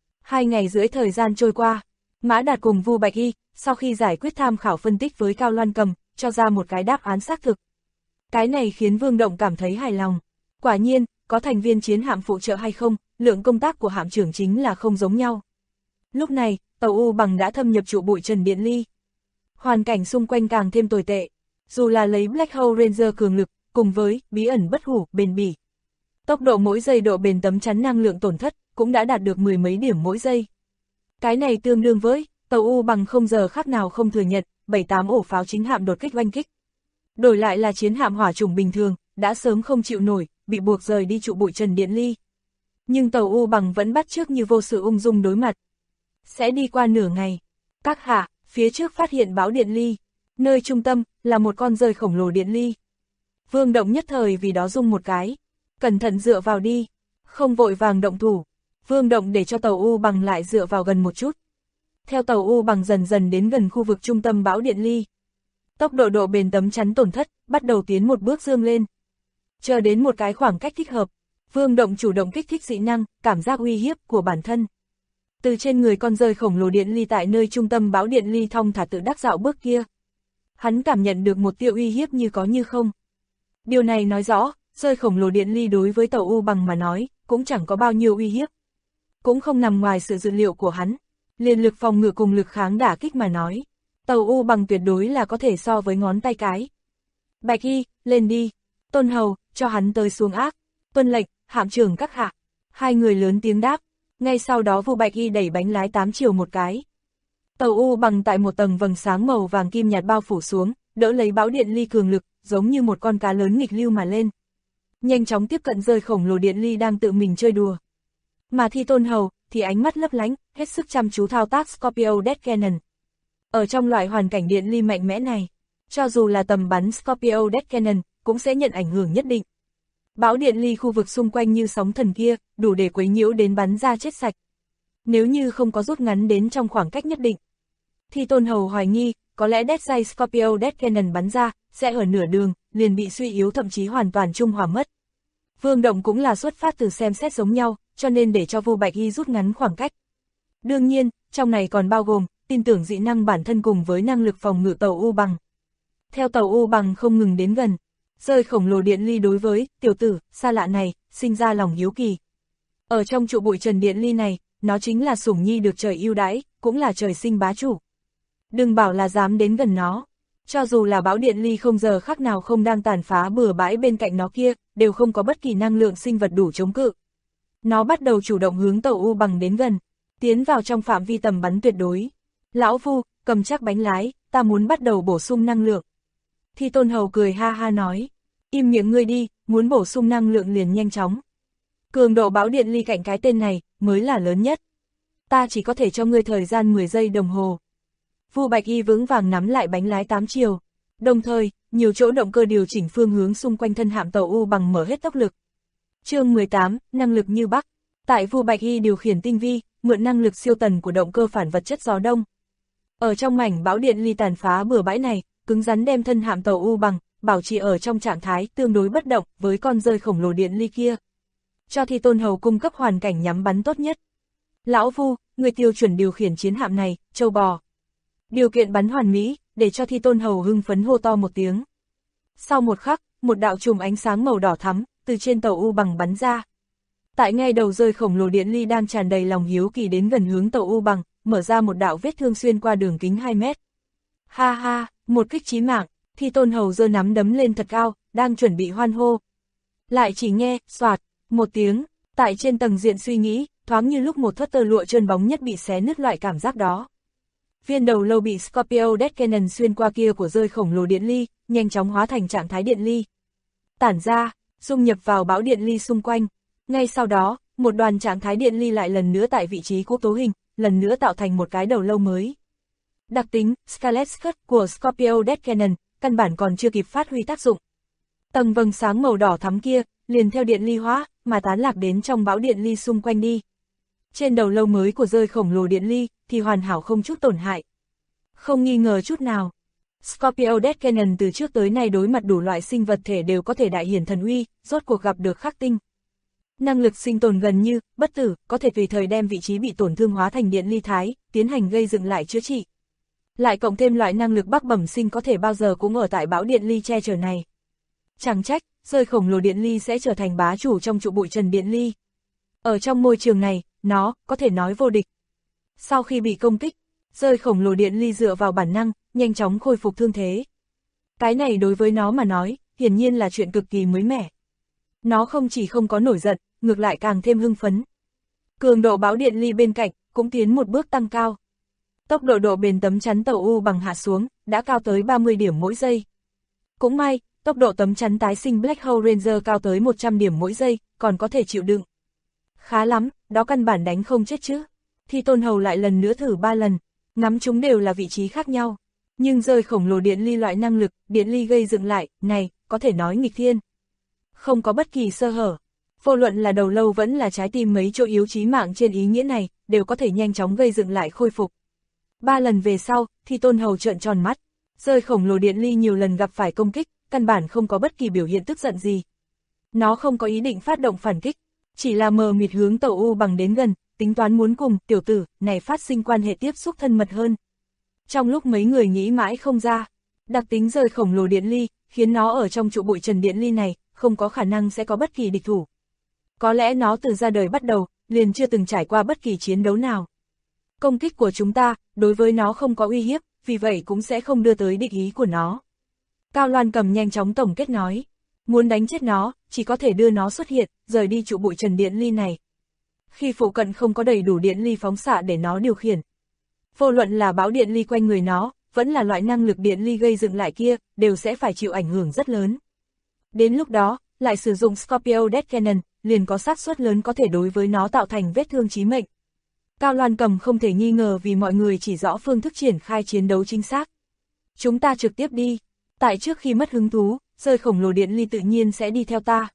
2 ngày rưỡi thời gian trôi qua, Mã Đạt cùng Vu Bạch Y, sau khi giải quyết tham khảo phân tích với Cao Loan Cầm, cho ra một cái đáp án xác thực. Cái này khiến Vương Động cảm thấy hài lòng. Quả nhiên, có thành viên chiến hạm phụ trợ hay không, lượng công tác của hạm trưởng chính là không giống nhau. Lúc này, tàu U bằng đã thâm nhập trụ bụi Trần Điện Ly. Hoàn cảnh xung quanh càng thêm tồi tệ. Dù là lấy Black Hole Ranger cường lực, cùng với bí ẩn bất hủ, bền bỉ. Tốc độ mỗi giây độ bền tấm chắn năng lượng tổn thất, cũng đã đạt được 10 mấy điểm mỗi giây. Cái này tương đương với, tàu U bằng không giờ khác nào không thừa nhận, 7-8 ổ pháo chính hạm đột kích oanh kích. Đổi lại là chiến hạm hỏa chủng bình thường, đã sớm không chịu nổi, bị buộc rời đi trụ bụi Trần Điện Ly. Nhưng tàu U bằng vẫn bắt chước như vô sự ung dung đối mặt. Sẽ đi qua nửa ngày. Các hạ, phía trước phát hiện bão Điện Ly. Nơi trung tâm, là một con rơi khổng lồ Điện Ly. Vương Động nhất thời vì đó rung một cái. Cẩn thận dựa vào đi. Không vội vàng động thủ. Vương Động để cho tàu U bằng lại dựa vào gần một chút. Theo tàu U bằng dần dần đến gần khu vực trung tâm bão Điện Ly. Tốc độ độ bền tấm chắn tổn thất, bắt đầu tiến một bước dương lên. Chờ đến một cái khoảng cách thích hợp, Vương Động chủ động kích thích dị năng, cảm giác uy hiếp của bản thân. Từ trên người con rơi khổng lồ Điện Ly tại nơi trung tâm bão Điện Ly thong thả tự đắc dạo bước kia. Hắn cảm nhận được một tia uy hiếp như có như không. Điều này nói rõ, rơi khổng lồ điện ly đối với tàu U Bằng mà nói, cũng chẳng có bao nhiêu uy hiếp. Cũng không nằm ngoài sự dự liệu của hắn. Liền lực phòng ngự cùng lực kháng đả kích mà nói, tàu U Bằng tuyệt đối là có thể so với ngón tay cái. Bạch Y, lên đi. Tôn Hầu, cho hắn tới xuống ác. Tuân lệnh, hạm trưởng các hạ. Hai người lớn tiếng đáp. Ngay sau đó Vu Bạch Y đẩy bánh lái 8 chiều một cái. Tàu U Bằng tại một tầng vầng sáng màu vàng kim nhạt bao phủ xuống, đỡ lấy bão điện ly cường lực, giống như một con cá lớn nghịch lưu mà lên. Nhanh chóng tiếp cận rơi khổng lồ điện ly đang tự mình chơi đùa. Mà Thi Tôn Hầu, thì ánh mắt lấp lánh, hết sức chăm chú thao tác Scorpio Death Cannon. Ở trong loại hoàn cảnh điện ly mạnh mẽ này, cho dù là tầm bắn Scorpio Death Cannon, cũng sẽ nhận ảnh hưởng nhất định. Bão điện ly khu vực xung quanh như sóng thần kia, đủ để quấy nhiễu đến bắn ra chết sạch. Nếu như không có rút ngắn đến trong khoảng cách nhất định. Thi Tôn Hầu hoài nghi, có lẽ Death Ray Scorpio Death Cannon bắn ra, sẽ ở nửa đường, liền bị suy yếu thậm chí hoàn toàn trung hòa mất. Vương động cũng là xuất phát từ xem xét giống nhau, cho nên để cho Vu Bạch Y rút ngắn khoảng cách. Đương nhiên, trong này còn bao gồm, tin tưởng dị năng bản thân cùng với năng lực phòng ngự tàu U Bằng. Theo tàu U Bằng không ngừng đến gần, rơi khổng lồ điện ly đối với tiểu tử xa lạ này, sinh ra lòng hiếu kỳ. Ở trong trụ bụi trần điện ly này, nó chính là sủng nhi được trời ưu đãi, cũng là trời sinh bá chủ. Đừng bảo là dám đến gần nó. Cho dù là bão điện ly không giờ khắc nào không đang tàn phá bừa bãi bên cạnh nó kia, đều không có bất kỳ năng lượng sinh vật đủ chống cự. Nó bắt đầu chủ động hướng tàu U Bằng đến gần, tiến vào trong phạm vi tầm bắn tuyệt đối. Lão Vu, cầm chắc bánh lái, ta muốn bắt đầu bổ sung năng lượng. Thi Tôn Hầu cười ha ha nói, im miệng ngươi đi, muốn bổ sung năng lượng liền nhanh chóng. Cường độ bão điện ly cạnh cái tên này, mới là lớn nhất. Ta chỉ có thể cho ngươi thời gian 10 giây đồng hồ. Vu Bạch Y vững vàng nắm lại bánh lái 8 chiều. Đồng thời, nhiều chỗ động cơ điều chỉnh phương hướng xung quanh thân hạm tàu U Bằng mở hết tốc lực. Chương 18, năng lực như Bắc. Tại Vu Bạch Y điều khiển tinh vi, mượn năng lực siêu tần của động cơ phản vật chất gió đông. Ở trong mảnh bão điện ly tàn phá bừa bãi này, cứng rắn đem thân hạm tàu U Bằng, bảo trì ở trong trạng thái tương đối bất động với con rơi khổng lồ điện ly kia. Cho Thi Tôn Hầu cung cấp hoàn cảnh nhắm bắn tốt nhất. Lão Vu, người tiêu chuẩn điều khiển chiến hạm này, châu bò. Điều kiện bắn hoàn mỹ, để cho Thi Tôn Hầu hưng phấn hô to một tiếng. Sau một khắc, một đạo chùm ánh sáng màu đỏ thắm, từ trên tàu U Bằng bắn ra. Tại ngay đầu rơi khổng lồ điện ly đang tràn đầy lòng hiếu kỳ đến gần hướng tàu U Bằng, mở ra một đạo vết thương xuyên qua đường kính 2 mét. Ha ha, một kích chí mạng, Thi Tôn Hầu giơ nắm đấm lên thật cao, đang chuẩn bị hoan hô. Lại chỉ nghe, xoạt, một tiếng, tại trên tầng diện suy nghĩ, thoáng như lúc một thớt tơ lụa trơn bóng nhất bị xé nứt loại cảm giác đó. Viên đầu lâu bị Scorpio Death Cannon xuyên qua kia của rơi khổng lồ điện ly, nhanh chóng hóa thành trạng thái điện ly. Tản ra, dung nhập vào bão điện ly xung quanh. Ngay sau đó, một đoàn trạng thái điện ly lại lần nữa tại vị trí cũ tố hình, lần nữa tạo thành một cái đầu lâu mới. Đặc tính, Scarlet Skirt của Scorpio Death Cannon, căn bản còn chưa kịp phát huy tác dụng. Tầng vầng sáng màu đỏ thắm kia, liền theo điện ly hóa, mà tán lạc đến trong bão điện ly xung quanh đi. Trên đầu lâu mới của rơi khổng lồ điện ly, thì hoàn hảo không chút tổn hại. Không nghi ngờ chút nào. Scorpio Death Cannon từ trước tới nay đối mặt đủ loại sinh vật thể đều có thể đại hiển thần uy, rốt cuộc gặp được khắc tinh. Năng lực sinh tồn gần như, bất tử, có thể tùy thời đem vị trí bị tổn thương hóa thành điện ly thái, tiến hành gây dựng lại chữa trị. Lại cộng thêm loại năng lực Bắc bẩm sinh có thể bao giờ cũng ở tại bão điện ly che chở này. Chẳng trách, rơi khổng lồ điện ly sẽ trở thành bá chủ trong trụ bụi trần điện ly. Ở trong môi trường này, nó, có thể nói vô địch. Sau khi bị công kích, rơi khổng lồ điện ly dựa vào bản năng, nhanh chóng khôi phục thương thế. Cái này đối với nó mà nói, hiển nhiên là chuyện cực kỳ mới mẻ. Nó không chỉ không có nổi giận, ngược lại càng thêm hưng phấn. Cường độ bão điện ly bên cạnh, cũng tiến một bước tăng cao. Tốc độ độ bền tấm chắn tàu U Bằng hạ xuống, đã cao tới 30 điểm mỗi giây. Cũng may, tốc độ tấm chắn tái sinh Black Hole Ranger cao tới 100 điểm mỗi giây, còn có thể chịu đựng. Khá lắm, đó căn bản đánh không chết chứ. Thi Tôn Hầu lại lần nữa thử 3 lần, ngắm chúng đều là vị trí khác nhau. Nhưng rơi khổng lồ điện ly loại năng lực, điện ly gây dựng lại, này, có thể nói nghịch thiên. Không có bất kỳ sơ hở. Vô luận là đầu lâu vẫn là trái tim mấy chỗ yếu chí mạng trên ý nghĩa này, đều có thể nhanh chóng gây dựng lại khôi phục. 3 lần về sau, Thi Tôn Hầu trợn tròn mắt. Rơi khổng lồ điện ly nhiều lần gặp phải công kích, căn bản không có bất kỳ biểu hiện tức giận gì. Nó không có ý định phát động phản kích, chỉ là mờ mịt hướng tàu U Bằng đến gần, tính toán muốn cùng tiểu tử này phát sinh quan hệ tiếp xúc thân mật hơn. Trong lúc mấy người nghĩ mãi không ra, Đặc tính rơi khổng lồ điện ly, khiến nó ở trong trụ bụi trần điện ly này, không có khả năng sẽ có bất kỳ địch thủ. Có lẽ nó từ ra đời bắt đầu, liền chưa từng trải qua bất kỳ chiến đấu nào. Công kích của chúng ta, đối với nó không có uy hiếp, vì vậy cũng sẽ không đưa tới địch ý của nó. Cao Loan Cầm nhanh chóng tổng kết nói, muốn đánh chết nó, chỉ có thể đưa nó xuất hiện, rời đi trụ bụi trần điện ly này. Khi phụ cận không có đầy đủ điện ly phóng xạ để nó điều khiển. Vô luận là bão điện ly quanh người nó, vẫn là loại năng lực điện ly gây dựng lại kia, đều sẽ phải chịu ảnh hưởng rất lớn. Đến lúc đó, lại sử dụng Scorpio Death Cannon, liền có xác suất lớn có thể đối với nó tạo thành vết thương chí mệnh. Cao Loan Cầm không thể nghi ngờ vì mọi người chỉ rõ phương thức triển khai chiến đấu chính xác. Chúng ta trực tiếp đi, tại trước khi mất hứng thú, rơi khổng lồ điện ly tự nhiên sẽ đi theo ta.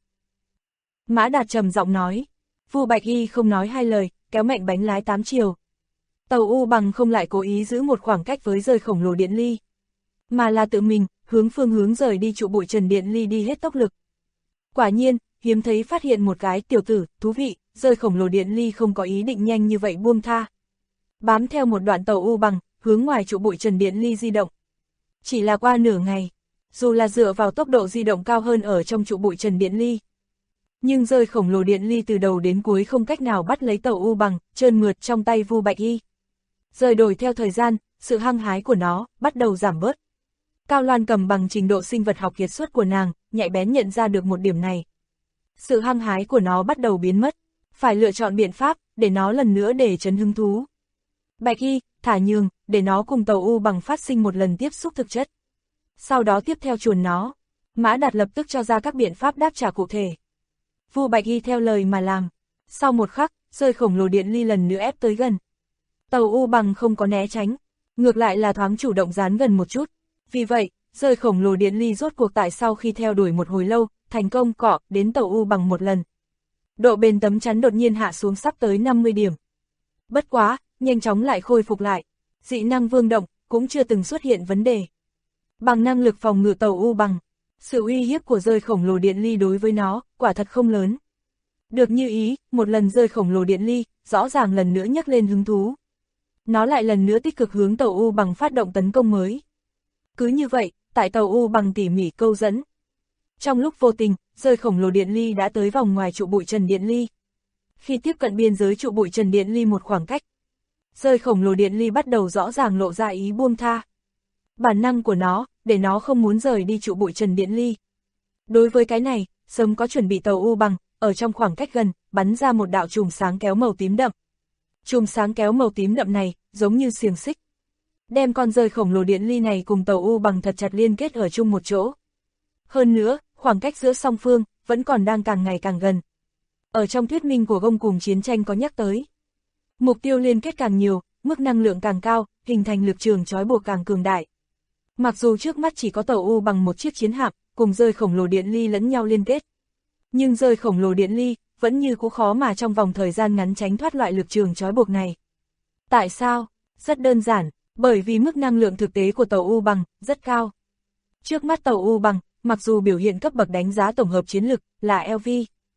Mã Đạt trầm giọng nói, Vu Bạch Y không nói hai lời, kéo mạnh bánh lái 8 chiều. Tàu U Bằng không lại cố ý giữ một khoảng cách với rơi khổng lồ điện ly, mà là tự mình, hướng phương hướng rời đi trụ bụi trần điện ly đi hết tốc lực. Quả nhiên, hiếm thấy phát hiện một cái tiểu tử, thú vị, rơi khổng lồ điện ly không có ý định nhanh như vậy buông tha. Bám theo một đoạn tàu U Bằng, hướng ngoài trụ bụi trần điện ly di động. Chỉ là qua nửa ngày, dù là dựa vào tốc độ di động cao hơn ở trong trụ bụi trần điện ly, nhưng rơi khổng lồ điện ly từ đầu đến cuối không cách nào bắt lấy tàu U Bằng, trơn mượt trong tay Vu Bạch Y. Rời đổi theo thời gian, sự hăng hái của nó bắt đầu giảm bớt. Cao Loan Cầm bằng trình độ sinh vật học kiệt xuất của nàng, nhạy bén nhận ra được một điểm này. Sự hăng hái của nó bắt đầu biến mất, phải lựa chọn biện pháp để nó lần nữa để trấn hứng thú. Bạch Y, thả nhường, để nó cùng tàu U Bằng phát sinh một lần tiếp xúc thực chất. Sau đó tiếp theo chuồn nó. Mã Đạt lập tức cho ra các biện pháp đáp trả cụ thể. Vu Bạch Y theo lời mà làm. Sau một khắc, rơi khổng lồ điện ly lần nữa ép tới gần. Tàu U Bằng không có né tránh, ngược lại là thoáng chủ động dán gần một chút. Vì vậy, rơi khổng lồ điện ly rốt cuộc tại sau khi theo đuổi một hồi lâu, thành công cọ đến tàu U Bằng một lần. Độ bền tấm chắn đột nhiên hạ xuống sắp tới 50 điểm. Bất quá, nhanh chóng lại khôi phục lại. Dị năng vương động cũng chưa từng xuất hiện vấn đề. Bằng năng lực phòng ngự tàu U Bằng, sự uy hiếp của rơi khổng lồ điện ly đối với nó, quả thật không lớn. Được như ý, một lần rơi khổng lồ điện ly, rõ ràng lần nữa nhấc lên hứng thú. Nó lại lần nữa tích cực hướng tàu U Bằng phát động tấn công mới. Cứ như vậy, tại tàu U Bằng tỉ mỉ câu dẫn. Trong lúc vô tình, rơi khổng lồ điện ly đã tới vòng ngoài trụ bụi trần điện ly. Khi tiếp cận biên giới trụ bụi trần điện ly một khoảng cách, rơi khổng lồ điện ly bắt đầu rõ ràng lộ ra ý buông tha. Bản năng của nó, để nó không muốn rời đi trụ bụi trần điện ly. Đối với cái này, sớm có chuẩn bị tàu U Bằng, ở trong khoảng cách gần, bắn ra một đạo chùm sáng kéo màu tím đậm. Chùm sáng kéo màu tím đậm này, giống như xiềng xích, đem con rơi khổng lồ điện ly này cùng tàu U Bằng thật chặt liên kết ở chung một chỗ. Hơn nữa, khoảng cách giữa song phương, vẫn còn đang càng ngày càng gần. Ở trong thuyết minh của Gông Cùng Chiến Tranh có nhắc tới. Mục tiêu liên kết càng nhiều, mức năng lượng càng cao, hình thành lực trường trói buộc càng cường đại. Mặc dù trước mắt chỉ có tàu U Bằng một chiếc chiến hạm, cùng rơi khổng lồ điện ly lẫn nhau liên kết. Nhưng rơi khổng lồ điện ly, vẫn như cũ khó mà trong vòng thời gian ngắn tránh thoát loại lực trường trói buộc này. Tại sao? Rất đơn giản, bởi vì mức năng lượng thực tế của tàu U Bằng rất cao. Trước mắt tàu U Bằng, mặc dù biểu hiện cấp bậc đánh giá tổng hợp chiến lực là LV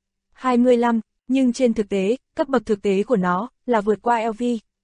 25, nhưng trên thực tế, cấp bậc thực tế của nó là vượt qua LV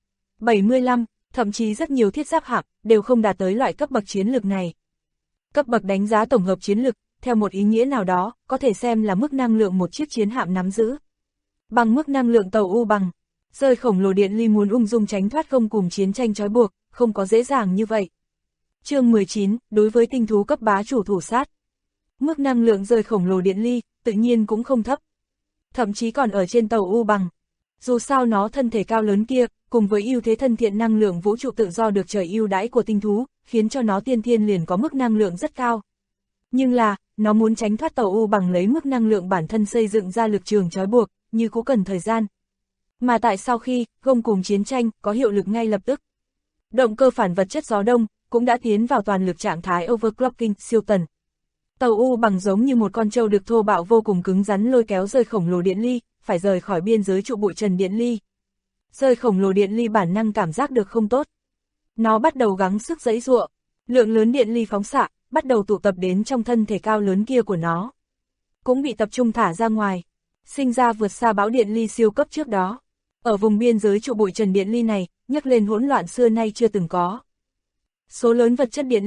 75, thậm chí rất nhiều thiết giáp hạm đều không đạt tới loại cấp bậc chiến lực này. Cấp bậc đánh giá tổng hợp chiến lực, theo một ý nghĩa nào đó, có thể xem là mức năng lượng một chiếc chiến hạm nắm giữ. Bằng mức năng lượng tàu U Bằng, rơi khổng lồ điện ly muốn ung dung tránh thoát Gông Cùng Chiến Tranh trói buộc, không có dễ dàng như vậy. Chương 19, đối với tinh thú cấp bá chủ thủ sát. Mức năng lượng rơi khổng lồ điện ly, tự nhiên cũng không thấp. Thậm chí còn ở trên tàu U Bằng. Dù sao nó thân thể cao lớn kia, cùng với ưu thế thân thiện năng lượng vũ trụ tự do được trời ưu đãi của tinh thú, khiến cho nó tiên thiên liền có mức năng lượng rất cao. Nhưng là, nó muốn tránh thoát tàu U Bằng lấy mức năng lượng bản thân xây dựng ra lực trường trói buộc, như cũng cần thời gian. Mà tại sau khi Gông Cùng Chiến Tranh có hiệu lực ngay lập tức, động cơ phản vật chất gió đông cũng đã tiến vào toàn lực trạng thái overclocking siêu tần. Tàu U Bằng giống như một con trâu được thô bạo vô cùng cứng rắn lôi kéo rơi khổng lồ điện ly, phải rời khỏi biên giới trụ bụi trần điện ly. Rơi khổng lồ điện ly bản năng cảm giác được không tốt. Nó bắt đầu gắng sức giãy giụa, lượng lớn điện ly phóng xạ bắt đầu tụ tập đến trong thân thể cao lớn kia của nó. Cũng bị tập trung thả ra ngoài, sinh ra vượt xa bão điện ly siêu cấp trước đó. Ở vùng biên giới trụ bụi trần điện ly này, nhấc lên hỗn loạn xưa nay chưa từng có. Số lớn vật chất điện ly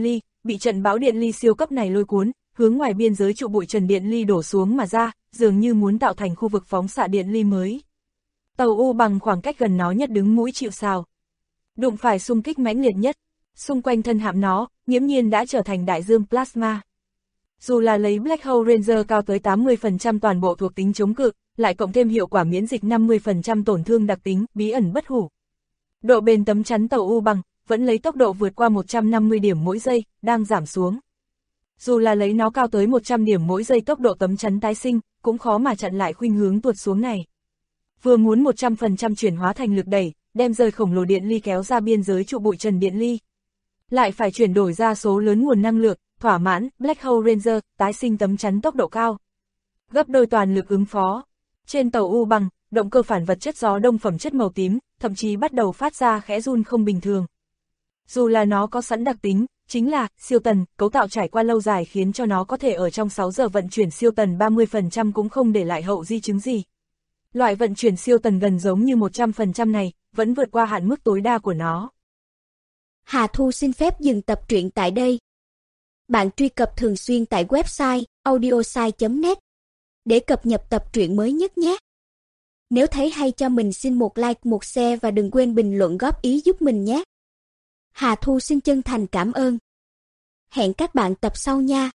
bị trận bão điện ly siêu cấp này lôi cuốn, hướng ngoài biên giới trụ bụi trần điện ly đổ xuống mà ra, dường như muốn tạo thành khu vực phóng xạ điện ly mới. Tàu U bằng khoảng cách gần nó nhất đứng mũi chịu sào. Đụng phải xung kích mãnh liệt nhất, xung quanh thân hạm nó, nghiễm nhiên đã trở thành đại dương plasma. Dù là lấy Black Hole Ranger cao tới 80% toàn bộ thuộc tính chống cự, lại cộng thêm hiệu quả miễn dịch 50% tổn thương đặc tính, bí ẩn bất hủ. Độ bền tấm chắn tàu U bằng, vẫn lấy tốc độ vượt qua 150 điểm mỗi giây, đang giảm xuống. Dù là lấy nó cao tới 100 điểm mỗi giây tốc độ tấm chắn tái sinh, cũng khó mà chặn lại khuynh hướng tuột xuống này. Vừa muốn 100% chuyển hóa thành lực đẩy, đem rời khổng lồ điện ly kéo ra biên giới trụ bụi trần điện ly. Lại phải chuyển đổi ra số lớn nguồn năng lượng, thỏa mãn, Black Hole Ranger, tái sinh tấm chắn tốc độ cao. Gấp đôi toàn lực ứng phó. Trên tàu U bằng, động cơ phản vật chất gió đông phẩm chất màu tím, thậm chí bắt đầu phát ra khẽ run không bình thường. Dù là nó có sẵn đặc tính, chính là siêu tần, cấu tạo trải qua lâu dài khiến cho nó có thể ở trong 6 giờ vận chuyển siêu tần 30% cũng không để lại hậu di chứng gì. Loại vận chuyển siêu tần gần giống như 100% này, vẫn vượt qua hạn mức tối đa của nó. Hà Thu xin phép dừng tập truyện tại đây. Bạn truy cập thường xuyên tại website audiosai.net để cập nhật tập truyện mới nhất nhé. Nếu thấy hay cho mình xin một like, một share và đừng quên bình luận góp ý giúp mình nhé. Hà Thu xin chân thành cảm ơn. Hẹn các bạn tập sau nha.